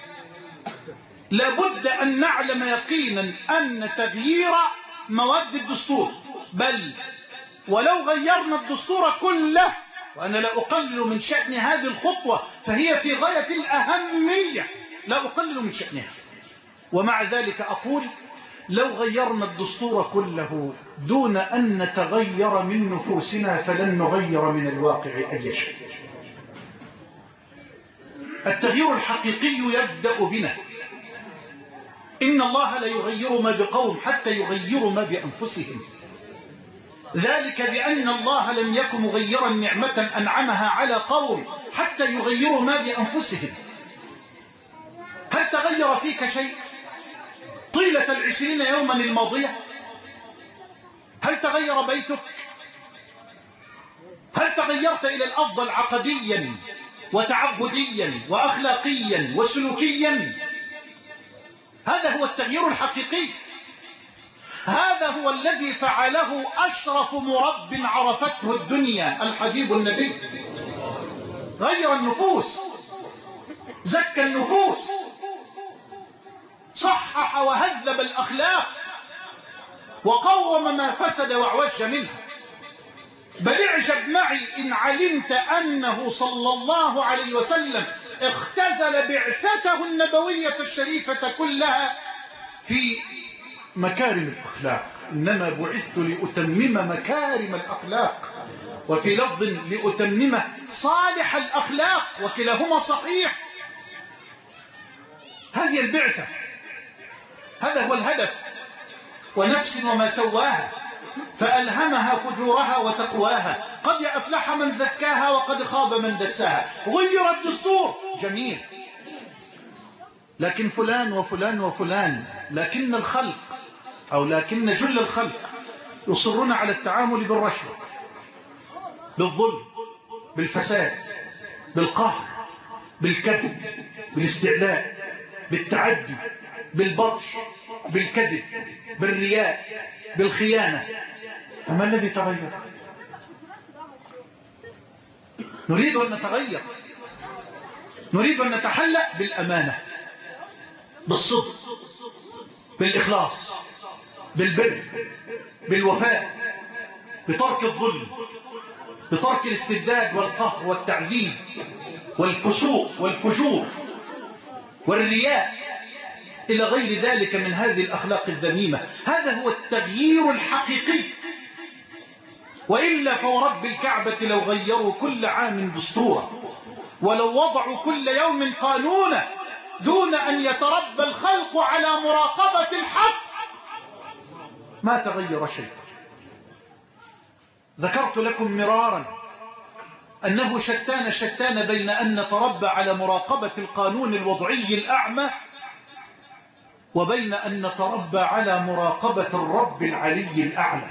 لابد أن نعلم يقينا أن تغيير مواد الدستور، بل ولو غيرنا الدستور كله، وأنا لا أقلل من شأن هذه الخطوة فهي في غاية الأهمية، لا أقلل من شأنها، ومع ذلك أقول لو غيرنا الدستور كله دون أن نتغير من نفوسنا فلن نغير من الواقع أي شيء. التغيير الحقيقي يبدأ بنا. إن الله لا يغير ما بقوم حتى يغيروا ما بأنفسهم، ذلك بأن الله لم يكن مغيرا نعمة أنعمها على قوم حتى يغيروا ما بأنفسهم. هل تغير فيك شيء طيلة 20 يوما الماضية؟ هل تغير بيتك؟ هل تغيرت إلى الأفضل عقديا وتعبديا وأخلاقيا وسلوكيا؟ هذا هو التغيير الحقيقي، هذا هو الذي فعله أشرف مرب عرفته الدنيا الحبيب النبي. غير النفوس، زكى النفوس، صحح وهذب الأخلاق، وقوم ما فسد وعوج منها. بل اعجب معي إن علمت أنه صلى الله عليه وسلم اختزل بعثته النبوية الشريفة كلها في مكارم الأخلاق. إنما بعثت لأتمم مكارم الأخلاق، وفي لفظ لأتمم صالح الأخلاق، وكلاهما صحيح. هذه البعثة، هذا هو الهدف. ونفس وما سواها فألهمها فجورها وتقواها، قد أفلح من زكاها وقد خاب من دساها. غير الدستور جميل، لكن فلان وفلان وفلان، لكن الخلق أو لكن جل الخلق يصرون على التعامل بالرشوة، بالظلم، بالفساد، بالقهر، بالكبت، بالاستعلاء، بالتعدي، بالبطش، بالكذب، بالرياء، بالخيانة. فما الذي تغير؟ نريد أن نتغير، نريد أن نتحلى بالأمانة، بالصدق، بالإخلاص، بالبر، بالوفاء، بترك الظلم، بترك الاستبداد والقهر والتعذيب والفسوق والفجور والرياء إلى غير ذلك من هذه الأخلاق الذميمة. هذا هو التغيير الحقيقي. وإلا فورب الكعبة لو غيروا كل عام دستورا ولو وضعوا كل يوم قانونا دون أن يتربى الخلق على مراقبة الحق ما تغير شيء. ذكرت لكم مرارا أنه شتان بين أن نتربى على مراقبة القانون الوضعي الأعمى وبين أن نتربى على مراقبة الرب العلي الأعلى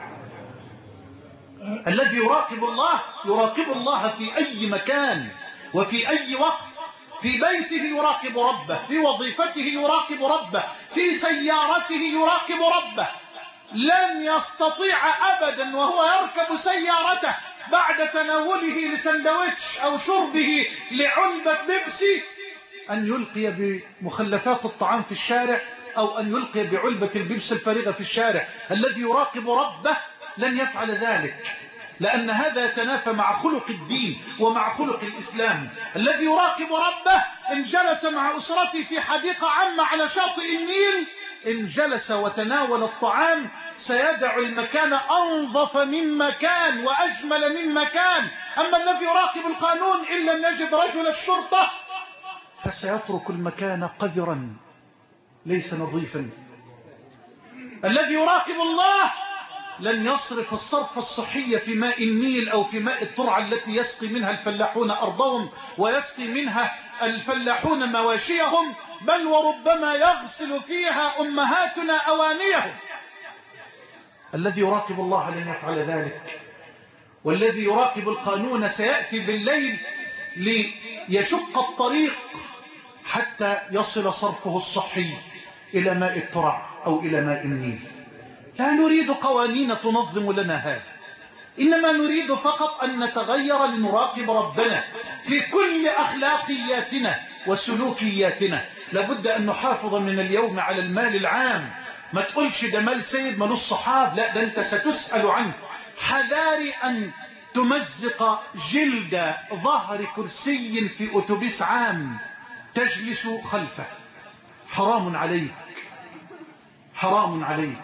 الذي يراقب الله في أي مكان وفي أي وقت. في بيته يراقب ربه، في وظيفته يراقب ربه، في سيارته يراقب ربه. لن يستطيع أبدا وهو يركب سيارته بعد تناوله لسندويتش أو شربه لعلبة بيبسي أن يلقي بمخلفات الطعام في الشارع أو أن يلقي بعلبة البيبسي الفارغة في الشارع. الذي يراقب ربه لن يفعل ذلك، لأن هذا يتنافى مع خلق الدين ومع خلق الإسلام. الذي يراقب ربه إن جلس مع أسرته في حديقة عامة على شاطئ النيل، إن جلس وتناول الطعام سيدع المكان أنظف من مكان وأجمل من مكان. أما الذي يراقب القانون إن لم يجد رجل الشرطة فسيترك المكان قذرا ليس نظيفا. الذي يراقب الله لن يصرف الصرف الصحي في ماء النيل أو في ماء الترعة التي يسقي منها الفلاحون أرضهم ويسقي منها الفلاحون مواشيهم، بل وربما يغسل فيها أمهاتنا أوانيهم. الذي يراقب الله لن يفعل ذلك. والذي يراقب القانون سيأتي بالليل ليشق الطريق حتى يصل صرفه الصحي إلى ماء الترع أو إلى ماء النيل. لا نريد قوانين تنظم لنا هذا، إنما نريد فقط أن نتغير لنراقب ربنا في كل أخلاقياتنا وسلوكياتنا. لابد أن نحافظ من اليوم على المال العام. ما تقولش ده مال سيد مال الصحاب، لا، ده أنت ستسأل عنه. حذاري أن تمزق جلد ظهر كرسي في أتوبيس عام تجلس خلفه. حرام عليك، حرام عليك،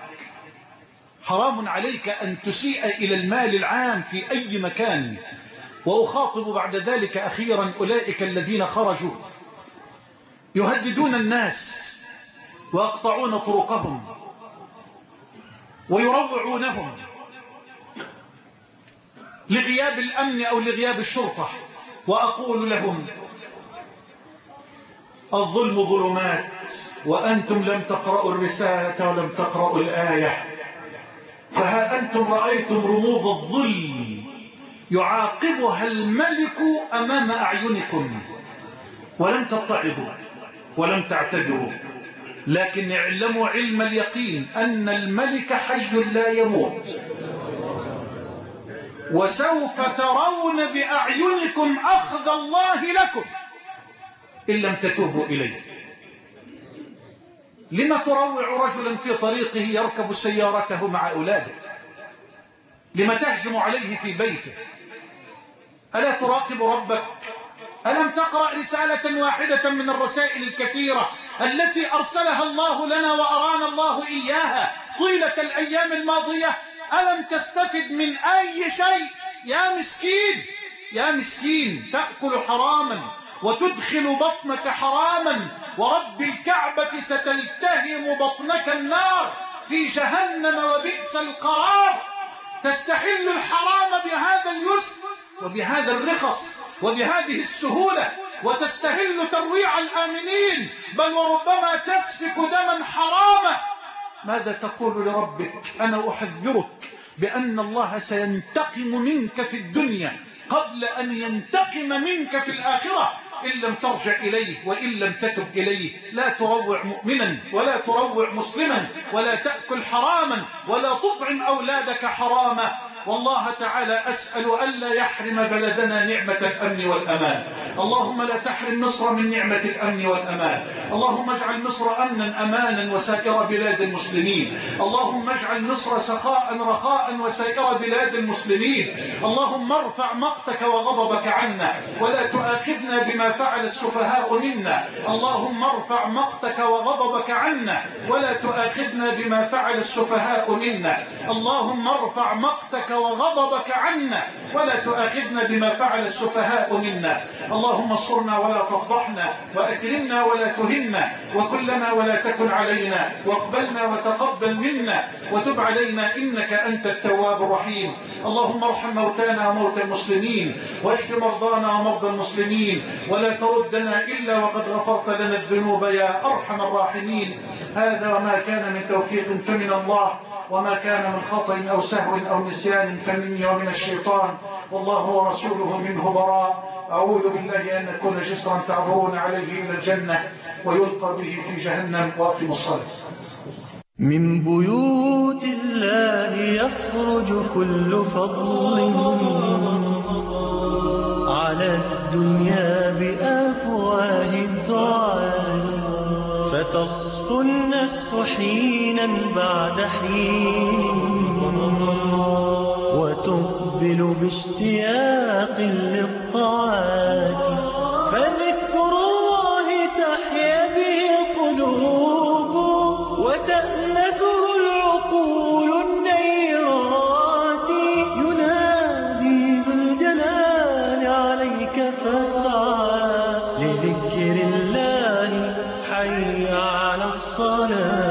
حرام عليك أن تسيء إلى المال العام في أي مكان. وأخاطب بعد ذلك أخيرا أولئك الذين خرجوا يهددون الناس ويقطعون طرقهم ويروعونهم لغياب الأمن أو لغياب الشرطة. وأقول لهم: الظلم ظلمات وأنتم لم تقرأوا الرسالة ولم تقرأوا الآية، فها أنتم رأيتم رموز الظلم يعاقبها الملك أمام أعينكم ولم تتعظوا ولم تعتذروا. لكن اعلموا علم اليقين أن الملك حي لا يموت، وسوف ترون بأعينكم أخذ الله لكم إن لم تتوبوا إليه. لما تروع رجلا في طريقه يركب سيارته مع أولاده؟ لما تهجم عليه في بيته؟ ألا تراقب ربك؟ ألم تقرأ رسالة واحدة من الرسائل الكثيرة التي أرسلها الله لنا وأرانا الله إياها طيلة الأيام الماضية؟ ألم تستفد من أي شيء؟ يا مسكين، يا مسكين، تأكل حراما وتدخل بطنك حراما، ورب الكعبة ستلتهم بطنك النار. في جهنم وبئس القرار. تستحل الحرام بهذا اليسر وبهذا الرخص وبهذه السهولة، وتستهل ترويع الآمنين، بل وربما تسفك دما حراما. ماذا تقول لربك؟ أنا أحذرك بأن الله سينتقم منك في الدنيا قبل أن ينتقم منك في الآخرة إن لم ترجع إليه وإن لم تتب إليه. لا تروع مؤمنا ولا تروع مسلما ولا تأكل حراما ولا تطعم أولادك حراما. والله تعالى أسأل ألا يحرم بلدنا نعمة الأمن والأمان. اللهم لا تحرم مصر من نعمة الأمن والأمان. اللهم اجعل مصر أمنا أمانا وسائر بلاد المسلمين. اللهم اجعل مصر سخاء رخاء وسائر بلاد المسلمين. اللهم ارفع مقتك وغضبك عنا ولا تؤاخذنا بما فعل السفهاء منا. اللهم ارفع مقتك وغضبك عنا ولا تؤاخذنا بما فعل السفهاء منا. اللهم ارفع مقتك وغضبك عنا ولا تؤاخذنا بما فعل السفهاء منا. اللهم اصرنا ولا تفضحنا وأكرمنا ولا تهنا وكلنا ولا تكن علينا واقبلنا وتقبل منا وتب علينا إنك أنت التواب الرحيم. اللهم ارحم موتانا وموتى المسلمين واشف مرضانا ومرضى المسلمين ولا تردنا إلا وقد غفرت لنا الذنوب يا أرحم الراحمين. هذا وما كان من توفيق فمن الله وما كان من خطأ أو سهو أو نسيان فمني ومن الشيطان والله ورسوله منه براء. أعوذ بالله أن نكون جسرا تعبرون عليه إلى الجنة ويلقى به في جهنم. وأقم الصلاة. من بيوت الله يخرج كل فضل على الدنيا بأفواه الدعاء، فتصفو النفس حينا بعد حين وتقبل باشتياق للطاعات، فذكر الله تحيا به القلوب وتأنسه العقول النيرات. ينادي ذو الجلال عليك فاسعى لذكر الله، حي على الصلاة.